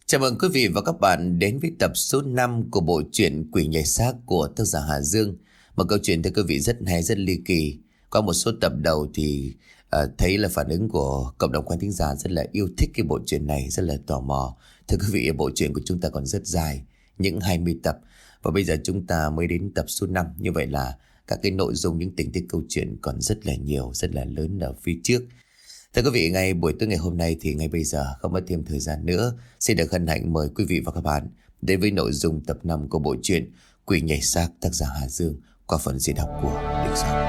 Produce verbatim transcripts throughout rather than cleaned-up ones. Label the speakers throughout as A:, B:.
A: Chào mừng quý vị và các bạn đến với tập số năm của bộ truyện Quỷ Nhảy Xác của tác giả Hà Dương. Một câu chuyện thưa quý vị rất hay, rất ly kỳ. Qua một số tập đầu thì uh, thấy là phản ứng của cộng đồng khán thính giả rất là yêu thích cái bộ truyện này, rất là tò mò. Thưa quý vị, bộ truyện của chúng ta còn rất dài, những hai mươi tập. Và bây giờ chúng ta mới đến tập số năm. Như vậy là các cái nội dung, những tình tiết câu chuyện còn rất là nhiều, rất là lớn ở phía trước. Thưa quý vị, ngay buổi tối ngày hôm nay thì ngay bây giờ không mất thêm thời gian nữa, xin được hân hạnh mời quý vị và các bạn đến với nội dung tập năm của bộ truyện Quỷ Nhảy Xác tác giả Hà Dương qua phần diễn đọc của Đình Soạn.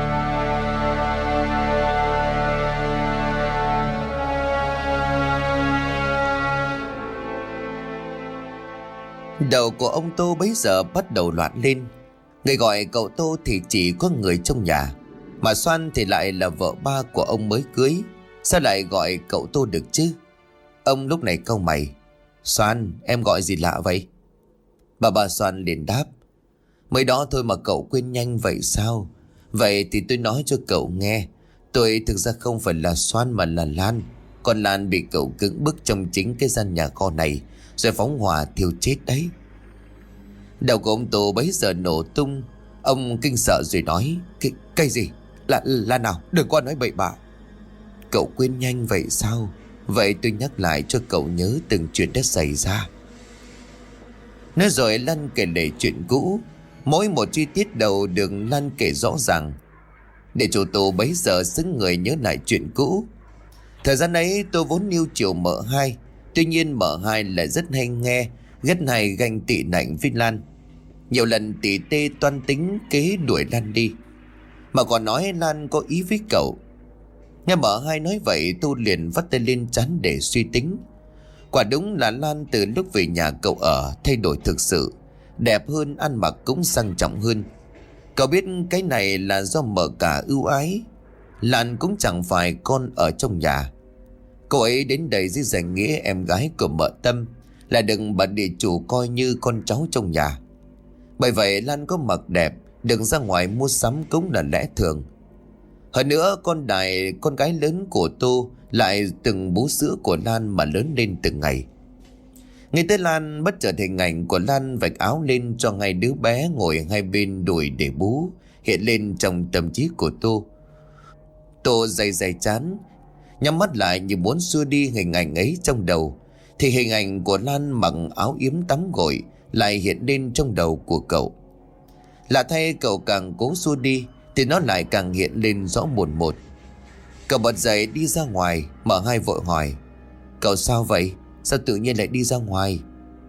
A: Đầu của ông Tô bấy giờ bắt đầu loạn lên. Người gọi cậu Tô thì chỉ có người trong nhà, mà Xoan thì lại là vợ ba của ông mới cưới. Sao lại gọi cậu Tô được chứ? Ông lúc này cau mày. Xoan, em gọi gì lạ vậy? Bà bà Xoan liền đáp. Mới đó thôi mà cậu quên nhanh vậy sao? Vậy thì tôi nói cho cậu nghe. Tôi thực ra không phải là Xoan mà là Lan. Còn Lan bị cậu cưỡng bức trong chính cái gian nhà kho này, rồi phóng hỏa thiêu chết đấy. Đầu của ông Tô bấy giờ nổ tung. Ông kinh sợ rồi nói. Cái, cái gì? Là, là nào? Đừng có nói bậy bạ. Cậu quên nhanh vậy sao? Vậy tôi nhắc lại cho cậu nhớ từng chuyện đã xảy ra. Nói rồi Lan kể lể chuyện cũ. Mỗi một chi tiết đầu được Lan kể rõ ràng, để chủ tù bấy giờ xứng người nhớ lại chuyện cũ. Thời gian ấy tôi vốn yêu chiều mợ hai. Tuy nhiên mợ hai lại rất hay nghe, ghét hay ganh tị nạnh với Lan. Nhiều lần tỉ tê toan tính kế đuổi Lan đi, mà còn nói Lan có ý với cậu. Nghe mợ hai nói vậy, tôi liền vắt tay lên trán để suy tính. Quả đúng là Lan từ lúc về nhà cậu ở thay đổi thực sự, đẹp hơn, ăn mặc cũng sang trọng hơn. Cậu biết cái này là do mợ cả ưu ái. Lan cũng chẳng phải con ở trong nhà. Cậu ấy đến đây dưới danh nghĩa em gái của mợ Tâm, là đừng bà địa chủ coi như con cháu trong nhà. Bởi vậy Lan có mặc đẹp, đừng ra ngoài mua sắm cũng là lẽ thường. Hơn nữa con Đại, con gái lớn của Tô, lại từng bú sữa của Lan mà lớn lên từng ngày. Ngay tới Lan, bất chợt hình ảnh của Lan vạch áo lên cho ngay đứa bé ngồi hai bên đùi để bú hiện lên trong tâm trí của Tô. Tô day day chán, nhắm mắt lại như muốn xua đi hình ảnh ấy trong đầu, thì hình ảnh của Lan mặc áo yếm tắm gội lại hiện lên trong đầu của cậu. Lạ thay, cậu càng cố xua đi thì nó lại càng hiện lên rõ mồn một. Cậu bật dậy đi ra ngoài. Mợ hai vội hỏi. Cậu sao vậy? Sao tự nhiên lại đi ra ngoài?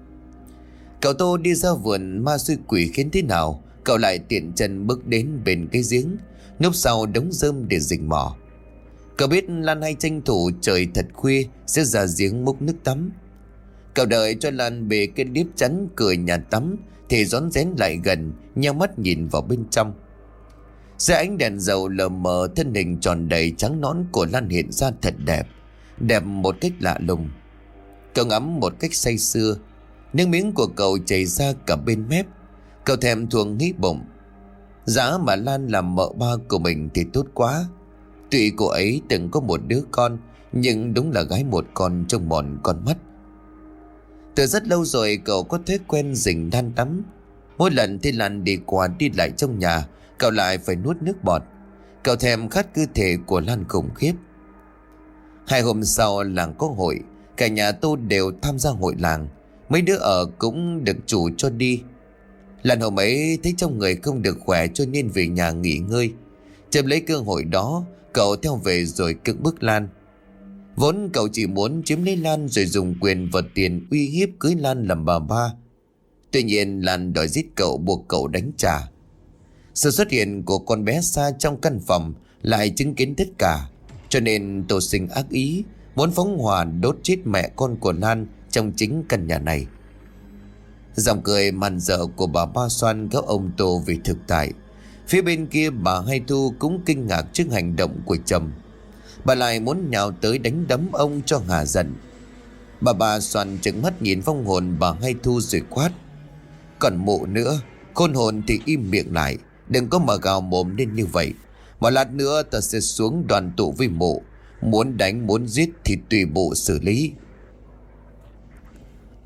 A: Cậu Tô đi ra vườn ma xui quỷ khiến thế nào, cậu lại tiện chân bước đến bên cái giếng núp sau đống rơm để rình mò. Cậu biết Lan hay tranh thủ trời thật khuya sẽ ra giếng múc nước tắm. Cậu đợi cho Lan bề cái điếp chắn cửa nhà tắm thì rón rén lại gần, nheo mắt nhìn vào bên trong. Dưới ánh đèn dầu lờ mờ, thân hình tròn đầy trắng nõn của Lan hiện ra thật đẹp, đẹp một cách lạ lùng. Cậu ngắm một cách say sưa, nước miếng của cậu chảy ra cả bên mép. Cậu thèm thuồng nghĩ bụng, giá mà Lan làm mợ ba của mình thì tốt quá. Tuy cô ấy từng có một đứa con, nhưng đúng là gái một con trông mòn con mắt. Từ rất lâu rồi cậu có thói quen rình Lan tắm. Mỗi lần thì Lan đi qua đi lại trong nhà, cậu lại phải nuốt nước bọt. Cậu thèm khát cơ thể của Lan khủng khiếp. Hai hôm sau làng có hội, cả nhà Tô đều tham gia hội làng. Mấy đứa ở cũng được chủ cho đi. Lan hôm ấy thấy trong người không được khỏe cho nên về nhà nghỉ ngơi. Chợt lấy cơ hội đó, cậu theo về rồi cưỡng bức Lan. Vốn cậu chỉ muốn chiếm lấy Lan rồi dùng quyền vật tiền uy hiếp cưới Lan làm bà ba. Tuy nhiên Lan đòi giết cậu, buộc cậu đánh trả. Sự xuất hiện của con bé Sa trong căn phòng lại chứng kiến tất cả, cho nên Tô sinh ác ý, muốn phóng hỏa đốt chết mẹ con của Lan trong chính căn nhà này. Giọng cười màn dở của bà Ba Xoan kéo ông Tô về thực tại. Phía bên kia bà Hai Thu cũng kinh ngạc trước hành động của chồng. Bà lại muốn nhào tới đánh đấm ông cho hả giận. Bà Ba Xoan trừng mắt nhìn vong hồn bà Hai Thu rồi quát. Còn mụ nữa, khôn hồn thì im miệng lại, đừng có mà gào mồm lên như vậy. Mà lát nữa ta sẽ xuống đoàn tụ với mụ, muốn đánh muốn giết thì tùy bộ xử lý.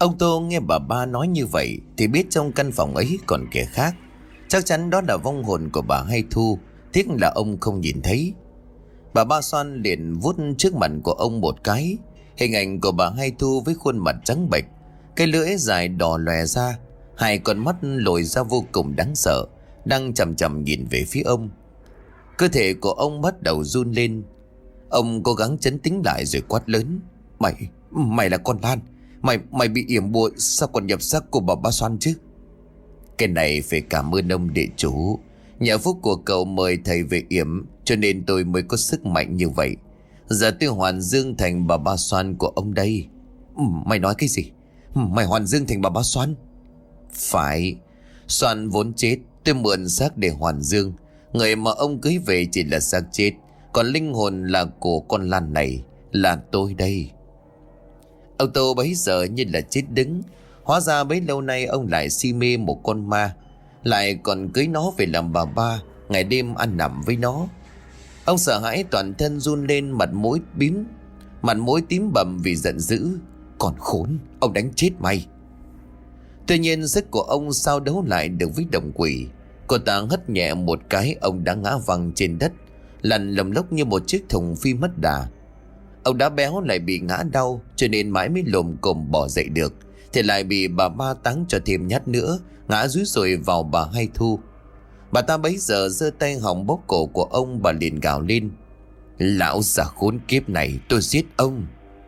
A: Ông Tô nghe bà ba nói như vậy thì biết trong căn phòng ấy còn kẻ khác. Chắc chắn đó là vong hồn của bà Hai Thu, tiếc là ông không nhìn thấy. Bà Ba Xoan liền vuốt trước mặt của ông một cái. Hình ảnh của bà Hai Thu với khuôn mặt trắng bệch, cái lưỡi dài đỏ lòe ra, hai con mắt lồi ra vô cùng đáng sợ, đang chằm chằm nhìn về phía ông. Cơ thể của ông bắt đầu run lên. Ông cố gắng trấn tĩnh lại rồi quát lớn: Mày, mày là con Lan. Mày, mày bị yểm bùa, sao còn nhập xác của bà Ba Xoan chứ? Cái này phải cảm ơn ông địa chủ. Nhờ phúc của cậu mời thầy về yểm, cho nên tôi mới có sức mạnh như vậy. Giờ tôi hoàn dương thành bà Ba Xoan của ông đây. Mày nói cái gì? Mày hoàn dương thành bà Ba Xoan? Phải. Xoan vốn chết, tôi mượn xác để hoàn dương. Người mà ông cưới về chỉ là xác chết, còn linh hồn là của con Lan này, là tôi đây. Ông Tô bấy giờ như là chết đứng. Hóa ra bấy lâu nay ông lại si mê một con ma, lại còn cưới nó về làm bà ba, ngày đêm ăn nằm với nó. Ông sợ hãi toàn thân run lên, mặt mũi bím, mặt mũi tím bầm vì giận dữ. Còn khốn, ông đánh chết mày. Tuy nhiên sức của ông sao đấu lại được với đồng quỷ. Cô ta hất nhẹ một cái, ông đã ngã văng trên đất, lăn lồng lốc như một chiếc thùng phi mất đà. Ông đã béo lại bị ngã đau, cho nên mãi mới lồm cồm bỏ dậy được, thì lại bị bà ba táng cho thêm nhát nữa, ngã rúi rồi vào bà Hai Thu. Bà ta bấy giờ giơ tay hỏng bóp cổ của ông. Bà liền gào lên: Lão già khốn kiếp này, tôi giết ông.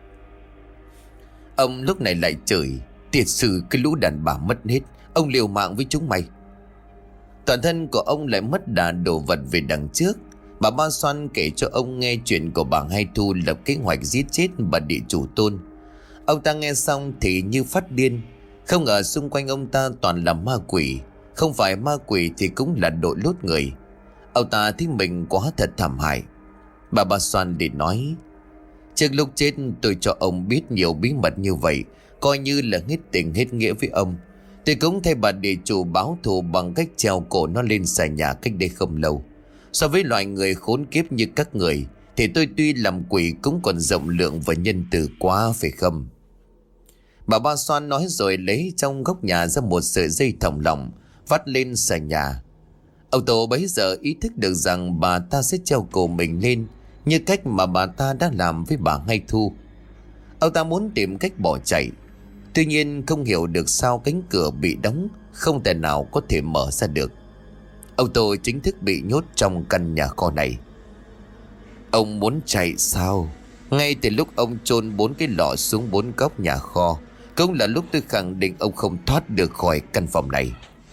A: Ông lúc này lại chửi: Tiệt sử cái lũ đàn bà mất hết, ông liều mạng với chúng mày. Toàn thân của ông lại mất đà đổ vật về đằng trước. Bà Ba Xoan kể cho ông nghe chuyện của bà Hai Thu lập kế hoạch giết chết bà địa chủ Tôn. Ông ta nghe xong thì như phát điên. Không ngờ xung quanh ông ta toàn là ma quỷ. Không phải ma quỷ thì cũng là đội lốt người. Ông ta thấy mình quá thật thảm hại. Bà Ba Xoan để nói: Trước lúc chết tôi cho ông biết nhiều bí mật như vậy, coi như là hết tình hết nghĩa với ông. Tôi cũng thay bà địa chủ báo thù bằng cách treo cổ nó lên xà nhà cách đây không lâu. So với loại người khốn kiếp như các người thì tôi tuy làm quỷ cũng còn rộng lượng và nhân từ quá, phải không? Bà Ba Xoan nói rồi lấy trong góc nhà ra một sợi dây thòng lọng vắt lên xà nhà. Ông Tô bấy giờ ý thức được rằng bà ta sẽ treo cổ mình lên, như cách mà bà ta đã làm với bà Hai Thu. Ông ta muốn tìm cách bỏ chạy. Tuy nhiên không hiểu được sao cánh cửa bị đóng, không thể nào có thể mở ra được. Ông Tô chính thức bị nhốt trong căn nhà kho này. Ông muốn chạy sao? Ngay từ lúc ông chôn bốn cái lọ xuống bốn góc nhà kho, cũng là lúc tôi khẳng định ông không thoát được khỏi căn phòng này.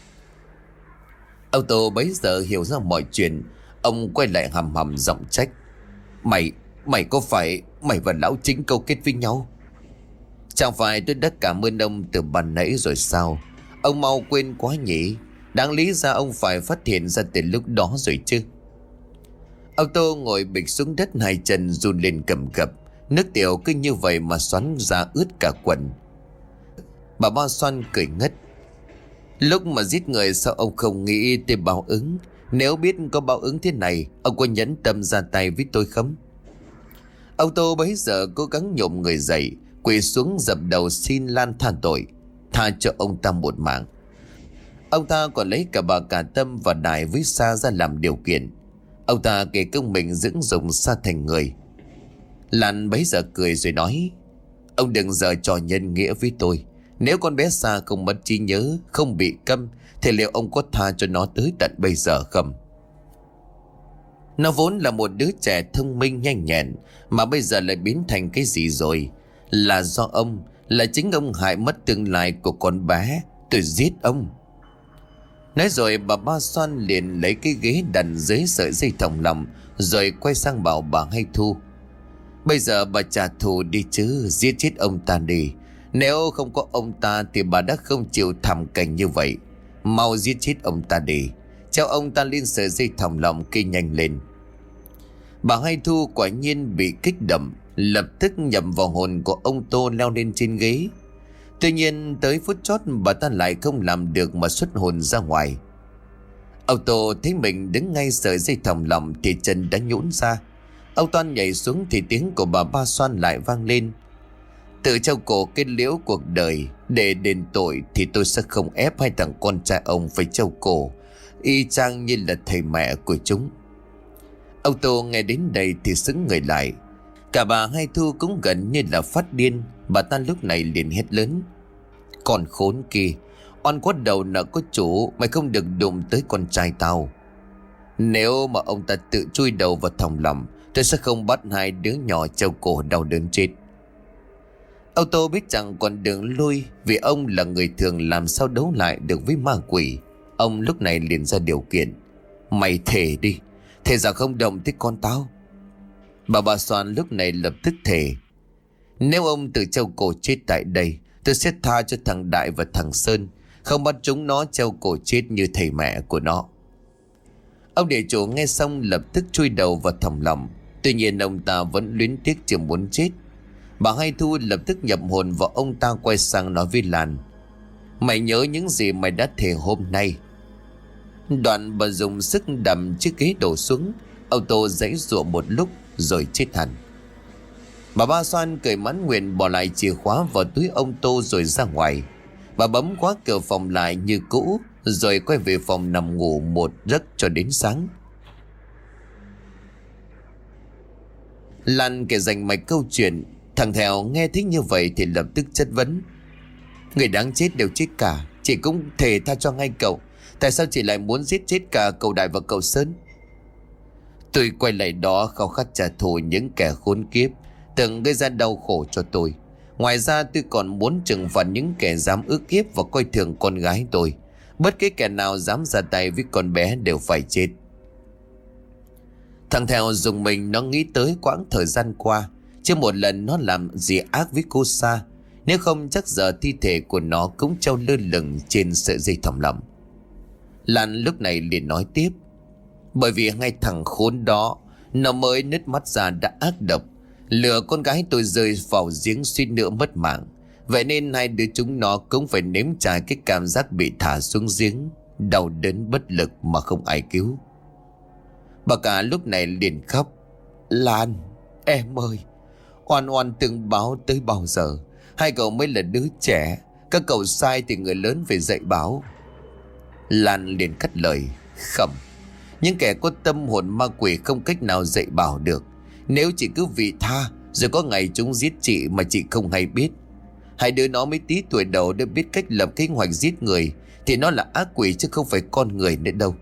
A: Ông Tô bấy giờ hiểu ra mọi chuyện. Ông quay lại hầm hầm giọng trách: Mày, mày có phải mày và lão chính câu kết với nhau? Chẳng phải tôi đã cảm ơn ông từ ban nãy rồi sao? Ông mau quên quá nhỉ? Đáng lý ra ông phải phát hiện ra từ lúc đó rồi chứ. Ông Tô ngồi bịch xuống đất, hai chân run lên cầm cập. Nước tiểu cứ như vậy mà xoắn ra ướt cả quần. Bà Ba Xoan cười ngất: Lúc mà giết người sao ông không nghĩ tới báo ứng? Nếu biết có báo ứng thế này, ông có nhẫn tâm ra tay với tôi không? Ông Tô bấy giờ cố gắng nhổm người dậy, quỳ xuống dập đầu xin Lan tha tội, tha cho ông ta một mạng. Ông ta còn lấy cả bà Cả Tâm và Đài với Sa ra làm điều kiện. Ông ta kể công mình dưỡng dùng Sa thành người. Lan bấy giờ cười rồi nói: Ông đừng giở trò nhân nghĩa với tôi. Nếu con bé Sa không mất trí nhớ, không bị câm, thì liệu ông có tha cho nó tới tận bây giờ không? Nó vốn là một đứa trẻ thông minh nhanh nhẹn, mà bây giờ lại biến thành cái gì rồi? Là do ông, là chính ông hại mất tương lai của con bé. Tôi giết ông. Nói rồi bà Ba Xoan liền lấy cái ghế đặt dưới sợi dây thòng lọng, rồi quay sang bảo bà Hai Thu: Bây giờ bà trả thù đi chứ, giết chết ông ta đi. Nếu không có ông ta thì bà đã không chịu thảm cảnh như vậy. Mau giết chết ông ta đi, treo ông ta lên sợi dây thòng lọng kia nhanh lên. Bà Hai Thu quả nhiên bị kích động, lập tức nhầm vào hồn của ông Tô, leo lên trên ghế. Tuy nhiên tới phút chót bà ta lại không làm được mà xuất hồn ra ngoài. Ông Tô thấy mình đứng ngay sợi dây thòng lọng thì chân đã nhũn ra. Ông toan nhảy xuống thì tiếng của bà Ba Xoan lại vang lên: Tự treo cổ kết liễu cuộc đời, Để đền tội thì tôi sẽ không ép hai thằng con trai ông phải treo cổ, y chang như là thầy mẹ của chúng. Ông Tô nghe đến đây thì sững người lại. Cả bà Hai Thu cũng gần như là phát điên. Bà ta lúc này liền hét lớn: Con khốn kia, oan có đầu nợ có chủ, mày không được đụng tới con trai tao. Nếu mà ông ta tự chui đầu vào thòng lọng, tôi sẽ không bắt hai đứa nhỏ treo cổ đau đớn chết. Ông Tô biết chẳng còn đường lui, vì ông là người thường làm sao đấu lại được với ma quỷ. Ông lúc này liền ra điều kiện: Mày thề đi, thề rằng không động tới con tao. Bà bà Soàn lúc này lập tức thề: Nếu ông tự treo cổ chết tại đây, tôi sẽ tha cho thằng Đại và thằng Sơn, không bắt chúng nó treo cổ chết như thầy mẹ của nó. Ông địa chủ nghe xong lập tức chui đầu vào thòng lọng. Tuy nhiên ông ta vẫn luyến tiếc chưa muốn chết. Bà Hai Thu lập tức nhập hồn vào ông ta, quay sang nói với Lan: Mày nhớ những gì mày đã thề hôm nay. Đoạn bà dùng sức đầm chiếc ghế đổ xuống. Ông Tô giãy giụa một lúc rồi chết hẳn. Bà Ba Xoan cười mãn nguyện bỏ lại chìa khóa vào túi ông Tô rồi ra ngoài. Bà bấm khóa cửa phòng lại như cũ, rồi quay về phòng nằm ngủ một giấc cho đến sáng. Lan kể rành mạch câu chuyện. Thằng Thèo nghe thích như vậy thì lập tức chất vấn: Người đáng chết đều chết cả, chị cũng thề tha cho ngay cậu. Tại sao chị lại muốn giết chết cả cậu Đại và cậu Sơn? Tôi quay lại đó khao khát trả thù những kẻ khốn kiếp từng gây ra đau khổ cho tôi. Ngoài ra tôi còn muốn trừng phạt những kẻ dám ức hiếp và coi thường con gái tôi. Bất cứ kẻ nào dám ra tay với con bé đều phải chết. Thằng Thèo dùng mình, nó nghĩ tới quãng thời gian qua chưa một lần nó làm gì ác với cô Sa. Nếu không chắc giờ thi thể của nó cũng treo lơ lửng trên sợi dây thòng lọng. Lan lúc này liền nói tiếp: Bởi vì ngay thằng khốn đó, nó mới nứt mắt ra đã ác độc, lừa con gái tôi rơi vào giếng suýt nữa mất mạng. Vậy nên hai đứa chúng nó cũng phải nếm trải cái cảm giác bị thả xuống giếng, đau đớn bất lực mà không ai cứu. Bà cả lúc này liền khóc: Lan, em ơi, oan oan từng báo tới bao giờ? Hai cậu mới là đứa trẻ, các cậu sai thì người lớn phải dạy bảo. Lan liền cắt lời: Không, những kẻ có tâm hồn ma quỷ không cách nào dạy bảo được. Nếu chị cứ vị tha, rồi có ngày chúng giết chị mà chị không hay biết. Hai đứa nó mới tí tuổi đầu đã biết cách lập kế hoạch giết người, thì nó là ác quỷ chứ không phải con người nữa đâu.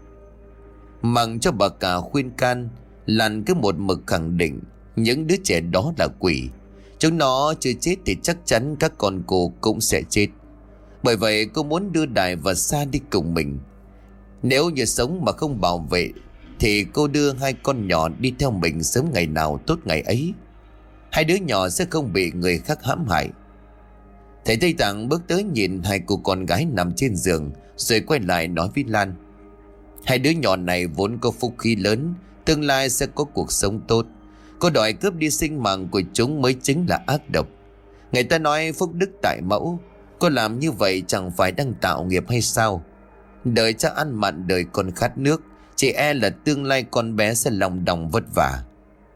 A: Mặc cho bà cả khuyên can, Lan cứ một mực khẳng định những đứa trẻ đó là quỷ. Chúng nó chưa chết thì chắc chắn các con cô cũng sẽ chết. Bởi vậy cô muốn đưa Đại và Sa đi cùng mình. Nếu như sống mà không bảo vệ thì cô đưa hai con nhỏ đi theo mình, sớm ngày nào tốt ngày ấy. Hai đứa nhỏ sẽ không bị người khác hãm hại. Thầy Tây Tạng bước tới nhìn hai cô con gái nằm trên giường, rồi quay lại nói với Lan: Hai đứa nhỏ này vốn có phúc khí lớn, tương lai sẽ có cuộc sống tốt. Cô đòi cướp đi sinh mạng của chúng mới chính là ác độc. Người ta nói phúc đức tại mẫu, cô làm như vậy chẳng phải đang tạo nghiệp hay sao? Đời cha ăn mặn đời con khát nước, chỉ e là tương lai con bé sẽ lòng đòng vất vả.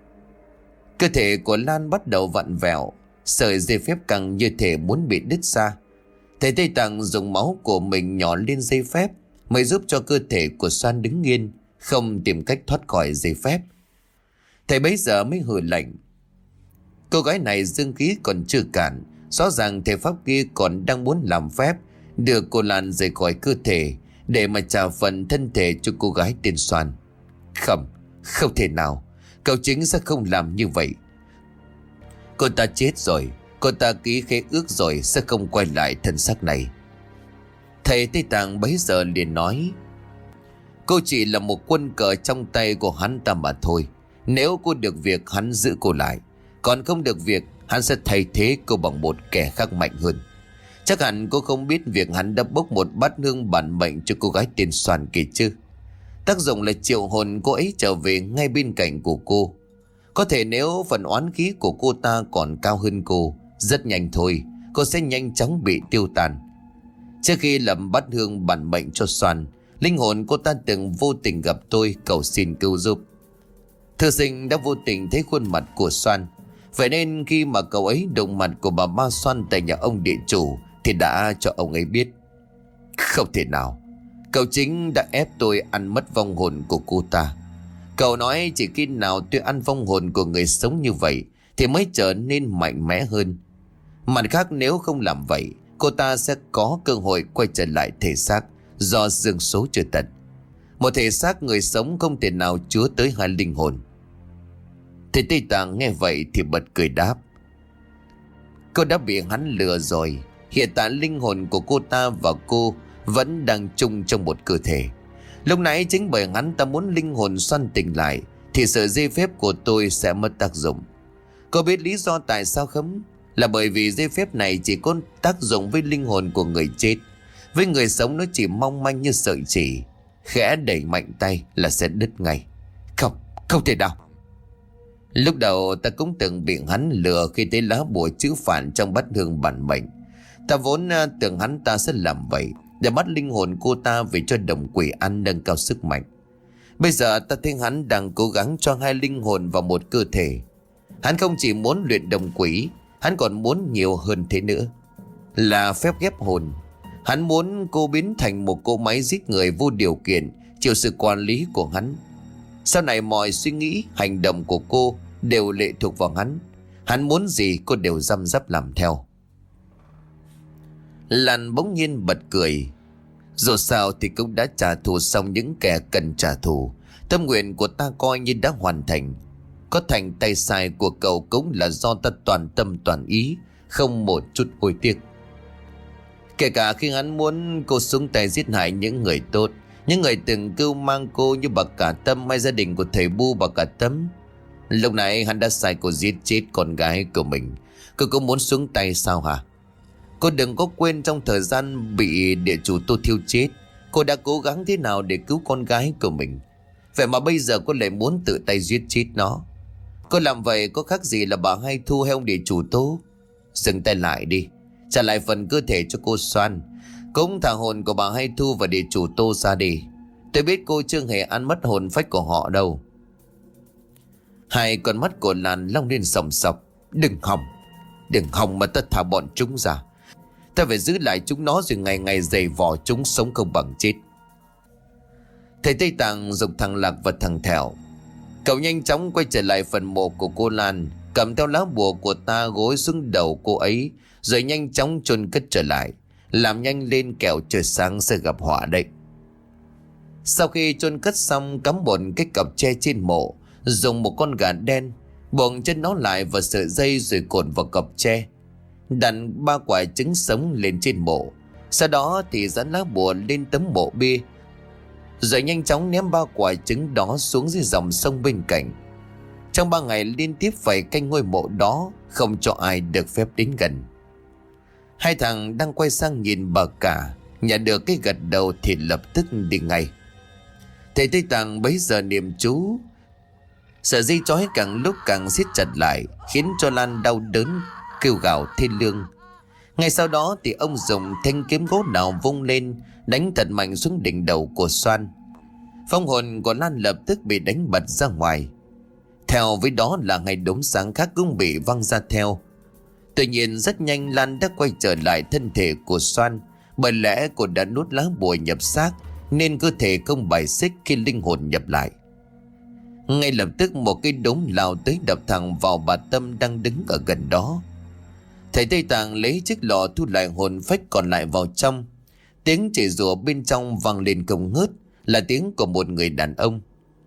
A: Cơ thể của Lan bắt đầu vặn vẹo, sợi dây phép căng như thể muốn bị đứt ra. Thầy Tây Tạng dùng máu của mình nhỏ lên dây phép mới giúp cho cơ thể của Soan đứng yên, không tìm cách thoát khỏi dây phép. Thầy bấy giờ mới hừ lạnh: Cô gái này dương khí còn chưa cạn, rõ ràng thầy pháp kia còn đang muốn làm phép đưa cô Lan rời khỏi cơ thể để mà trả phần thân thể cho cô gái tên Soan. Không, không thể nào, cậu chính sẽ không làm như vậy. Cô ta chết rồi, cô ta ký khế ước rồi, sẽ không quay lại thân xác này. Thầy Tây Tạng bấy giờ liền nói: Cô chỉ là một quân cờ trong tay của hắn ta mà thôi. Nếu cô được việc, hắn giữ cô lại, còn không được việc, hắn sẽ thay thế cô bằng một kẻ khác mạnh hơn. Chắc hẳn cô không biết việc hắn đã bốc một bát hương bản mệnh cho cô gái tên Soàn kia chứ. Tác dụng là triệu hồn cô ấy trở về ngay bên cạnh của cô. Có thể nếu phần oán khí của cô ta còn cao hơn cô, rất nhanh thôi cô sẽ nhanh chóng bị tiêu tan. Trước khi làm bát hương bản mệnh cho Soàn, linh hồn cô ta từng vô tình gặp tôi, cầu xin cứu giúp. Thư sinh đã vô tình thấy khuôn mặt của Soàn, vậy nên khi mà cậu ấy đụng mặt của bà Ma Soan tại nhà ông địa chủ thì đã cho ông ấy biết. Không thể nào. Cậu chính đã ép tôi ăn mất vong hồn của cô ta. Cậu nói chỉ khi nào tôi ăn vong hồn của người sống như vậy thì mới trở nên mạnh mẽ hơn. Mặt khác, nếu không làm vậy, cô ta sẽ có cơ hội quay trở lại thể xác do dương số chưa tận. Một thể xác người sống không thể nào chứa tới hai linh hồn. Thầy Tây Tạng nghe vậy thì bật cười đáp: Cô đã bị hắn lừa rồi. Hiện tại linh hồn của cô ta và cô vẫn đang chung trong một cơ thể. Lúc nãy chính bởi hắn ta muốn linh hồn xoăn tỉnh lại thì sợi dây phép của tôi sẽ mất tác dụng. Cô biết lý do tại sao không? Là bởi vì dây phép này chỉ có tác dụng với linh hồn của người chết. Với người sống nó chỉ mong manh như sợi chỉ, khẽ đẩy mạnh tay là sẽ đứt ngay. Không, không thể nào. Lúc đầu ta cũng từng bị hắn lừa khi thấy lá bùa chữ phản trong bát hương bản mệnh. Ta vốn tưởng hắn ta sẽ làm vậy để bắt linh hồn cô ta về cho đồng quỷ ăn nâng cao sức mạnh. Bây giờ ta thấy hắn đang cố gắng cho hai linh hồn vào một cơ thể. Hắn không chỉ muốn luyện đồng quỷ, hắn còn muốn nhiều hơn thế nữa, là phép ghép hồn. Hắn muốn cô biến thành một cỗ máy giết người vô điều kiện, chịu sự quản lý của hắn. Sau này mọi suy nghĩ, hành động của cô đều lệ thuộc vào hắn. Hắn muốn gì cô đều răm rắp làm theo. Lan bỗng nhiên bật cười. Dù sao thì cũng đã trả thù xong những kẻ cần trả thù. Tâm nguyện của ta coi như đã hoàn thành. Có thành tay sai của cậu cũng là do ta toàn tâm toàn ý, không một chút hối tiếc. Kể cả khi hắn muốn cô xuống tay giết hại những người tốt, những người từng cưu mang cô như bà Cả Tâm hay gia đình của thầy Bu bà Cả Tâm. Lúc nãy hắn đã sai cô giết chết con gái của mình. Cô cũng muốn xuống tay sao hả? Cô đừng có quên trong thời gian bị địa chủ Tô thiêu chết, cô đã cố gắng thế nào để cứu con gái của mình. Vậy mà bây giờ cô lại muốn tự tay giết chết nó. Cô làm vậy có khác gì là bà Hai Thu hay ông địa chủ Tô? Dừng tay lại đi, trả lại phần cơ thể cho cô Soan, cũng thả hồn của bà Hai Thu và địa chủ Tô ra đi. Tôi biết cô chưa hề ăn mất hồn phách của họ đâu. Hai con mắt của Lan long lên sòng sọc. Đừng hòng, đừng hòng mà ta thả bọn chúng ra. Ta phải giữ lại chúng nó rồi ngày ngày giày vò chúng sống không bằng chết. Thầy Tây Tạng dục thằng Lạc và thằng Thẻo. Cậu nhanh chóng quay trở lại phần mộ của cô Lan, cầm theo lá bùa của ta gối xuống đầu cô ấy, rồi nhanh chóng chôn cất trở lại. Làm nhanh lên kẻo trời sáng sẽ gặp họa đấy. Sau khi chôn cất xong, cắm một cái cặp tre trên mộ, dùng một con gà đen buộc chân nó lại vào sợi dây rồi cột vào cặp tre, đặt ba quả trứng sống lên trên mộ. Sau đó thì dán lá bùa lên tấm mộ bia, rồi nhanh chóng ném ba quả trứng đó xuống dưới dòng sông bên cạnh. Trong ba ngày liên tiếp phải canh ngôi mộ đó, không cho ai được phép đến gần. Hai thằng đang quay sang nhìn bà Cả, nhận được cái gật đầu thì lập tức đi ngay. Thầy Tây Tạng bấy giờ niệm chú, sợi dây trói càng lúc càng siết chặt lại, khiến cho Lan đau đớn kêu gào thê lương. Ngay sau đó thì ông dùng thanh kiếm gỗ đào vung lên, đánh thật mạnh xuống đỉnh đầu của Soan. Phong hồn của Lan lập tức bị đánh bật ra ngoài. Theo với đó là ngày đốm sáng khác cũng bị văng ra theo. Tuy nhiên rất nhanh Lan đã quay trở lại thân thể của Soan, bởi lẽ cô đã nuốt lá bùa nhập xác nên cơ thể không bài xích khi linh hồn nhập lại. Ngay lập tức một cái đống lao tới đập thẳng vào bà Tâm đang đứng ở gần đó. Thầy Tây Tạng lấy chiếc lọ thu lại hồn phách còn lại vào trong. Tiếng chửi rủa bên trong vang lên không ngớt, là tiếng của một người đàn ông.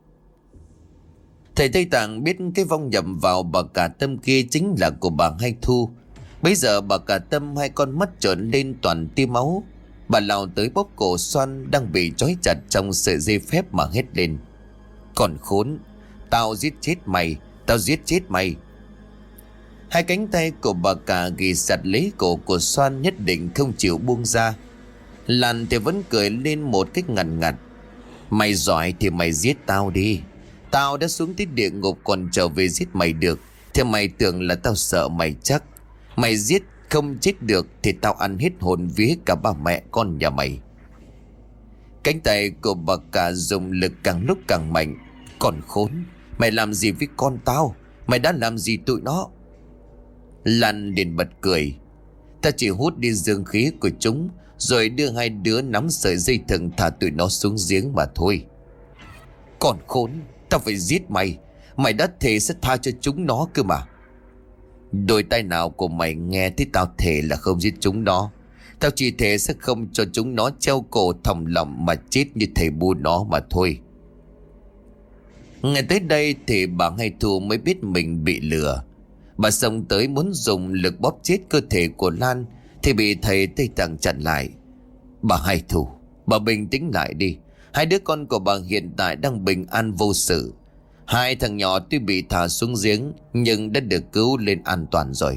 A: Thầy Tây Tạng biết cái vong nhập vào bà Cả Tâm kia chính là của bà Hai Thu. Bây giờ bà Cả Tâm hai con mắt trợn lên toàn tia máu. Bà lao tới bóp cổ Soan đang bị trói chặt trong sợi dây phép mà hét lên: Còn khốn, tao giết chết mày, tao giết chết mày. Hai cánh tay của bà Cả ghi chặt lấy cổ của Soan, nhất định không chịu buông ra. Lan thì vẫn cười lên một cách ngằn ngặt: Mày giỏi thì mày giết tao đi. Tao đã xuống tới địa ngục còn trở về giết mày được thì mày tưởng là tao sợ mày chắc. Mày giết không chết được thì tao ăn hết hồn vía cả ba mẹ con nhà mày. Cánh tay của bà Cả dùng lực càng lúc càng mạnh. Còn khốn, mày làm gì với con tao? Mày đã làm gì tụi nó? Lan liền bật cười: Ta chỉ hút đi dương khí của chúng, rồi đưa hai đứa nắm sợi dây thừng thả tụi nó xuống giếng mà thôi. Còn khốn, tao phải giết mày. Mày đã thề sẽ tha cho chúng nó cơ mà. Đôi tai nào của mày nghe thấy tao thề là không giết chúng nó. Tao chỉ thề sẽ không cho chúng nó treo cổ thòng lọng mà chết như thầy bu nó mà thôi. Nghe tới đây thì bà Hai Thu mới biết mình bị lừa. Bà xông tới muốn dùng lực bóp chết cơ thể của Lan thì bị thầy Tây Tạng chặn lại. Bà Hai Thu, bà bình tĩnh lại đi. Hai đứa con của bà hiện tại đang bình an vô sự. Hai thằng nhỏ tuy bị thả xuống giếng nhưng đã được cứu lên an toàn rồi.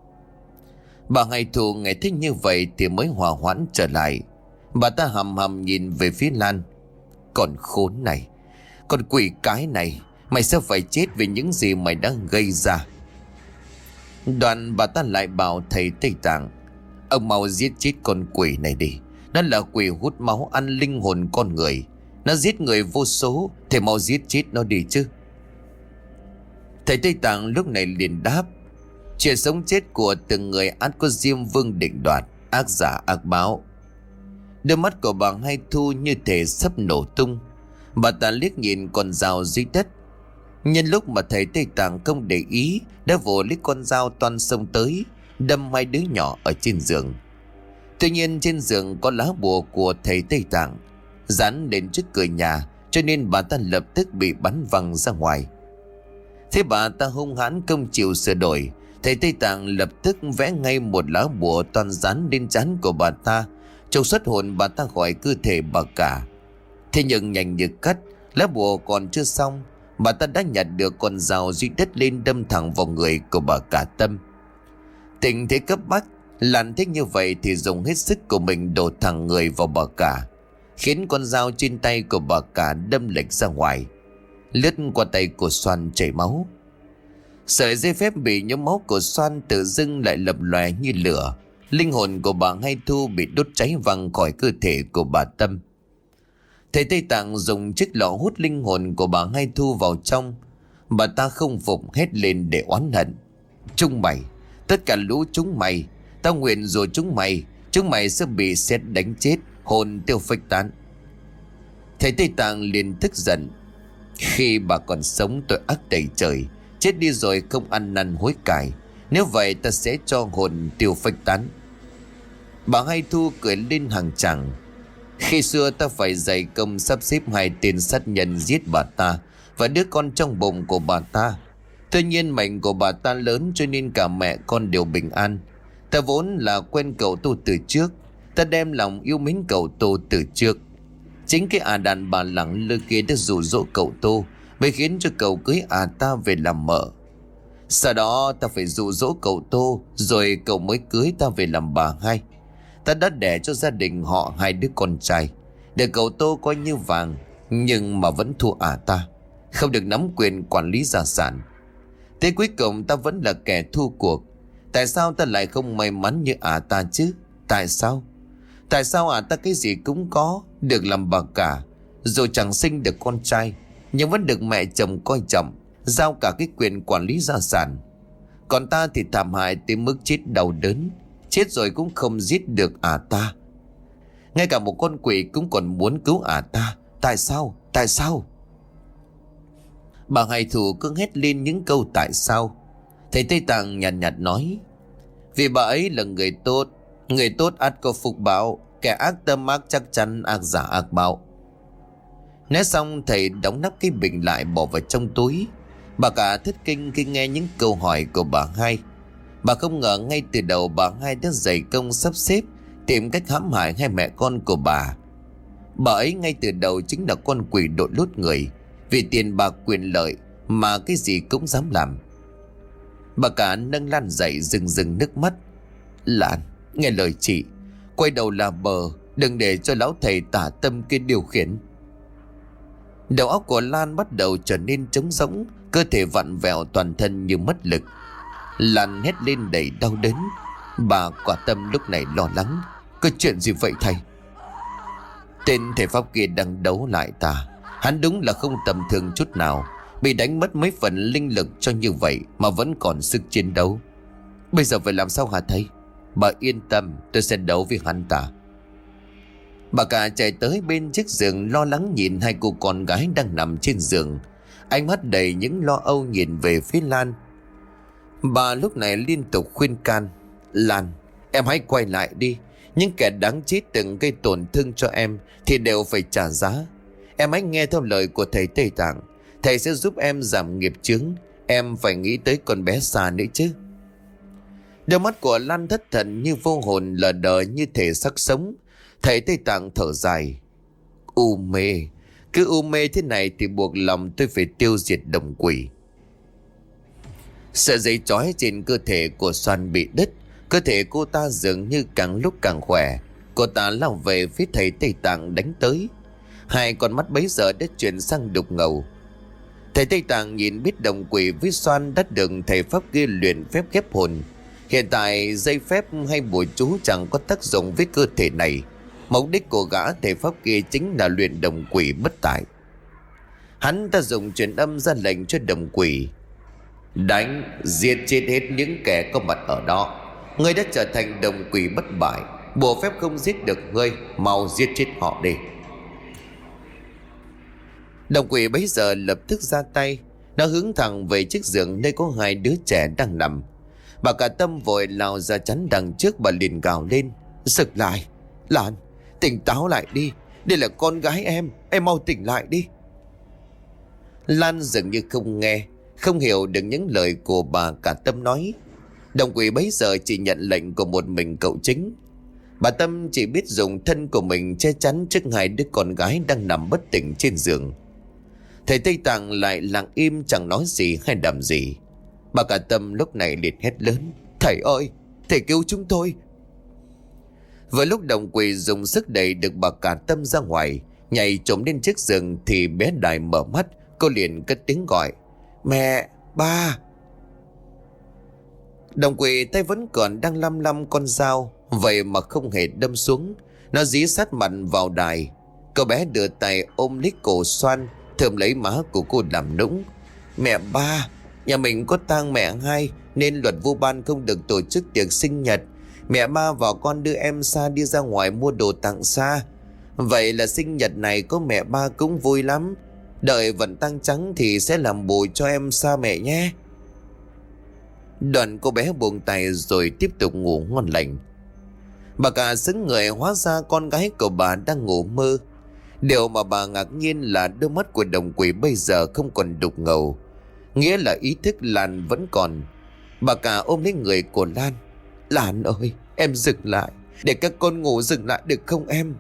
A: Bà Hai Thu nghe thấy như vậy thì mới hòa hoãn trở lại. Bà ta hầm hầm nhìn về phía Lan. Còn khốn này, con quỷ cái này, mày sẽ phải chết vì những gì mày đã gây ra. Đoạn bà ta lại bảo thầy Tây Tạng: ông mau giết chết con quỷ này đi. Nó là quỷ hút máu ăn linh hồn con người. Nó giết người vô số, thầy mau giết chết nó đi chứ. Thầy Tây Tạng lúc này liền đáp: chuyện sống chết của từng người ắt có Diêm Vương định đoạt, ác giả ác báo. Đôi mắt của bà Hai Thu như thể sắp nổ tung. Bà ta liếc nhìn con dao dưới đất. Nhân lúc mà thầy Tây Tạng không để ý, đã vồ lấy con dao toan xông tới, đâm hai đứa nhỏ ở trên giường. Tuy nhiên trên giường có lá bùa của thầy Tây Tạng dán lên trước cửa nhà, cho nên bà ta lập tức bị bắn văng ra ngoài. Thế bà ta hung hãn không chịu sửa đổi, thầy Tây Tạng lập tức vẽ ngay một lá bùa toàn dán lên trán của bà ta, trục xuất hồn bà ta khỏi cơ thể bà cả. Thế nhưng nhanh như cắt, lá bùa còn chưa xong, bà ta đã nhặt được con dao duy đất lên đâm thẳng vào người của bà cả Tâm. Tình thế cấp bách, Lan thích như vậy thì dùng hết sức của mình đổ thẳng người vào bà cả, khiến con dao trên tay của bà cả đâm lệch ra ngoài, lướt qua tay của Xoan chảy máu. Sợi dây phép bị nhuốm máu của Xoan tự dưng lại lập lòe như lửa. Linh hồn của bà Hai Thu bị đốt cháy văng khỏi cơ thể của bà Tâm. Thầy Tây Tạng dùng chiếc lọ hút linh hồn của bà Hai Thu vào trong. Bà ta không phục hét lên để oán hận: chúng mày, tất cả lũ chúng mày, tao nguyện rồi chúng mày, chúng mày sẽ bị sét đánh chết, hồn tiêu phách tán. Thầy Tây Tạng liền tức giận: khi bà còn sống tội ác đầy trời, chết đi rồi không ăn năn hối cải, nếu vậy ta sẽ cho hồn tiêu phách tán. Bà Hai Thu cười lên hàng chẳng: khi xưa ta phải dày công sắp xếp hai tên sát nhân giết bà ta và đứa con trong bụng của bà ta. Tuy nhiên mệnh của bà ta lớn cho nên cả mẹ con đều bình an. Ta vốn là quen cậu Tô từ trước, ta đem lòng yêu mến cậu Tô từ trước. Chính cái à đàn bà lẳng lơ kia đã dụ dỗ cậu Tô, mới khiến cho cậu cưới à ta về làm mợ. Sau đó ta phải dụ dỗ cậu Tô, rồi cậu mới cưới ta về làm bà Hai. Ta đã đẻ cho gia đình họ hai đứa con trai, để cậu Tô coi như vàng, nhưng mà vẫn thua à ta, không được nắm quyền quản lý gia sản. Thế cuối cùng ta vẫn là kẻ thua cuộc. Tại sao ta lại không may mắn như à ta chứ? Tại sao? Tại sao à ta cái gì cũng có, được làm bà cả, dù chẳng sinh được con trai, nhưng vẫn được mẹ chồng coi trọng, giao cả cái quyền quản lý gia sản. Còn ta thì thảm hại tới mức chết đau đớn, chết rồi cũng không giết được à ta. Ngay cả một con quỷ cũng còn muốn cứu à ta. Tại sao? Tại sao? Bà Hai Thu cứ hét lên những câu tại sao. Thầy Tây Tạng nhàn nhạt, nhạt nói: vì bà ấy là người tốt, người tốt ắt có phúc báo, kẻ ác tâm ác chắc chắn ác giả ác báo. Nói xong thầy đóng nắp cái bình lại bỏ vào trong túi. Bà cả thất kinh khi nghe những câu hỏi của bà Hai. Bà không ngờ ngay từ đầu bà Hai đã dày công sắp xếp tìm cách hãm hại hai mẹ con của bà. Bà ấy ngay từ đầu chính là con quỷ đội lốt người, vì tiền bạc quyền lợi mà cái gì cũng dám làm. Bà cả nâng Lan dậy rừng rừng nước mắt: Lan, nghe lời chị, quay đầu là bờ, đừng để cho lão thầy tả tâm kia điều khiển. Đầu óc của Lan bắt đầu trở nên trống rỗng, cơ thể vặn vẹo, toàn thân như mất lực. Lan hét lên đầy đau đớn. Bà quả Tâm lúc này lo lắng: có chuyện gì vậy thầy? Tên thầy pháp kia đang đấu lại ta. Hắn đúng là không tầm thường chút nào, bị đánh mất mấy phần linh lực cho như vậy mà vẫn còn sức chiến đấu. Bây giờ phải làm sao hả thầy? Bà yên tâm, tôi sẽ đấu với hắn ta. Bà cả chạy tới bên chiếc giường, lo lắng nhìn hai cô con gái đang nằm trên giường, ánh mắt đầy những lo âu nhìn về phía Lan. Bà lúc này liên tục khuyên can: Lan, em hãy quay lại đi. Những kẻ đáng chết từng gây tổn thương cho em thì đều phải trả giá. Em hãy nghe theo lời của thầy Tây Tạng. Thầy sẽ giúp em giảm nghiệp chướng. Em phải nghĩ tới con bé Sa nữa chứ. Đôi mắt của Lan thất thần như vô hồn, lờ đờ như thể xác sống. Thầy Tây Tạng thở dài: U mê, cứ u mê thế này thì buộc lòng tôi phải tiêu diệt đồng quỷ. Sợi dây trói trên cơ thể của Soan bị đứt. Cơ thể cô ta dường như càng lúc càng khỏe. Cô ta lao về phía thầy Tây Tạng đánh tới. Hai con mắt bấy giờ đã chuyển sang đục ngầu. Thầy Tây Tạng nhìn biết đồng quỷ với Soan đã được thầy pháp kia luyện phép ghép hồn. Hiện tại dây phép hay bùa chú chẳng có tác dụng với cơ thể này. Mục đích của gã thầy pháp kia chính là luyện đồng quỷ bất tại. Hắn ta dùng truyền âm ra lệnh cho đồng quỷ: Đánh, giết chết hết những kẻ có mặt ở đó. Ngươi đã trở thành đồng quỷ bất bại, bùa phép không giết được ngươi, mau giết chết họ đi. Đồng quỷ bấy giờ lập tức ra tay. Nó hướng thẳng về chiếc giường nơi có hai đứa trẻ đang nằm. Bà cả Tâm vội lao ra chắn đằng trước. Bà liền gào lên: Sực lại, Lan, tỉnh táo lại đi. Đây là con gái em, em mau tỉnh lại đi. Lan dường như không nghe, không hiểu được những lời của bà cả Tâm nói. Đồng quỷ bấy giờ chỉ nhận lệnh của một mình cậu chính. Bà Tâm chỉ biết dùng thân của mình che chắn trước hai đứa con gái đang nằm bất tỉnh trên giường. Thầy Tây Tạng lại lặng im chẳng nói gì hay đàm gì. Bà cả Tâm lúc này liền hét lớn: Thầy ơi, thầy cứu chúng tôi. Vừa lúc đồng quỷ dùng sức đẩy được bà cả Tâm ra ngoài, nhảy trồm lên chiếc giường, thì bé Đài mở mắt. Cô liền cất tiếng gọi: Mẹ, ba. Đồng quỷ tay vẫn còn đang lăm lăm con dao, vậy mà không hề đâm xuống. Nó dí sát mặt vào Đài. Cậu bé đưa tay ôm lấy cổ Soan, thơm lấy má của cô làm nũng: Mẹ ba, nhà mình có tang mẹ hai nên luật vu ban không được tổ chức tiệc sinh nhật. Mẹ ba và con đưa em Sa đi ra ngoài mua đồ tặng Sa. Vậy là sinh nhật này có mẹ ba cũng vui lắm. Đợi vận tang trắng thì sẽ làm bồi cho em Sa mẹ nhé. Đoạn cô bé buông tay rồi tiếp tục ngủ ngon lành. Bà cả sững người, hóa ra con gái của bà đang ngủ mơ. Điều mà bà ngạc nhiên là đôi mắt của đồng quỷ bây giờ không còn đục ngầu, nghĩa là ý thức Lan vẫn còn. Bà cả ôm lấy người của Lan: Lan ơi, em dừng lại, để các con ngủ dừng lại được không em?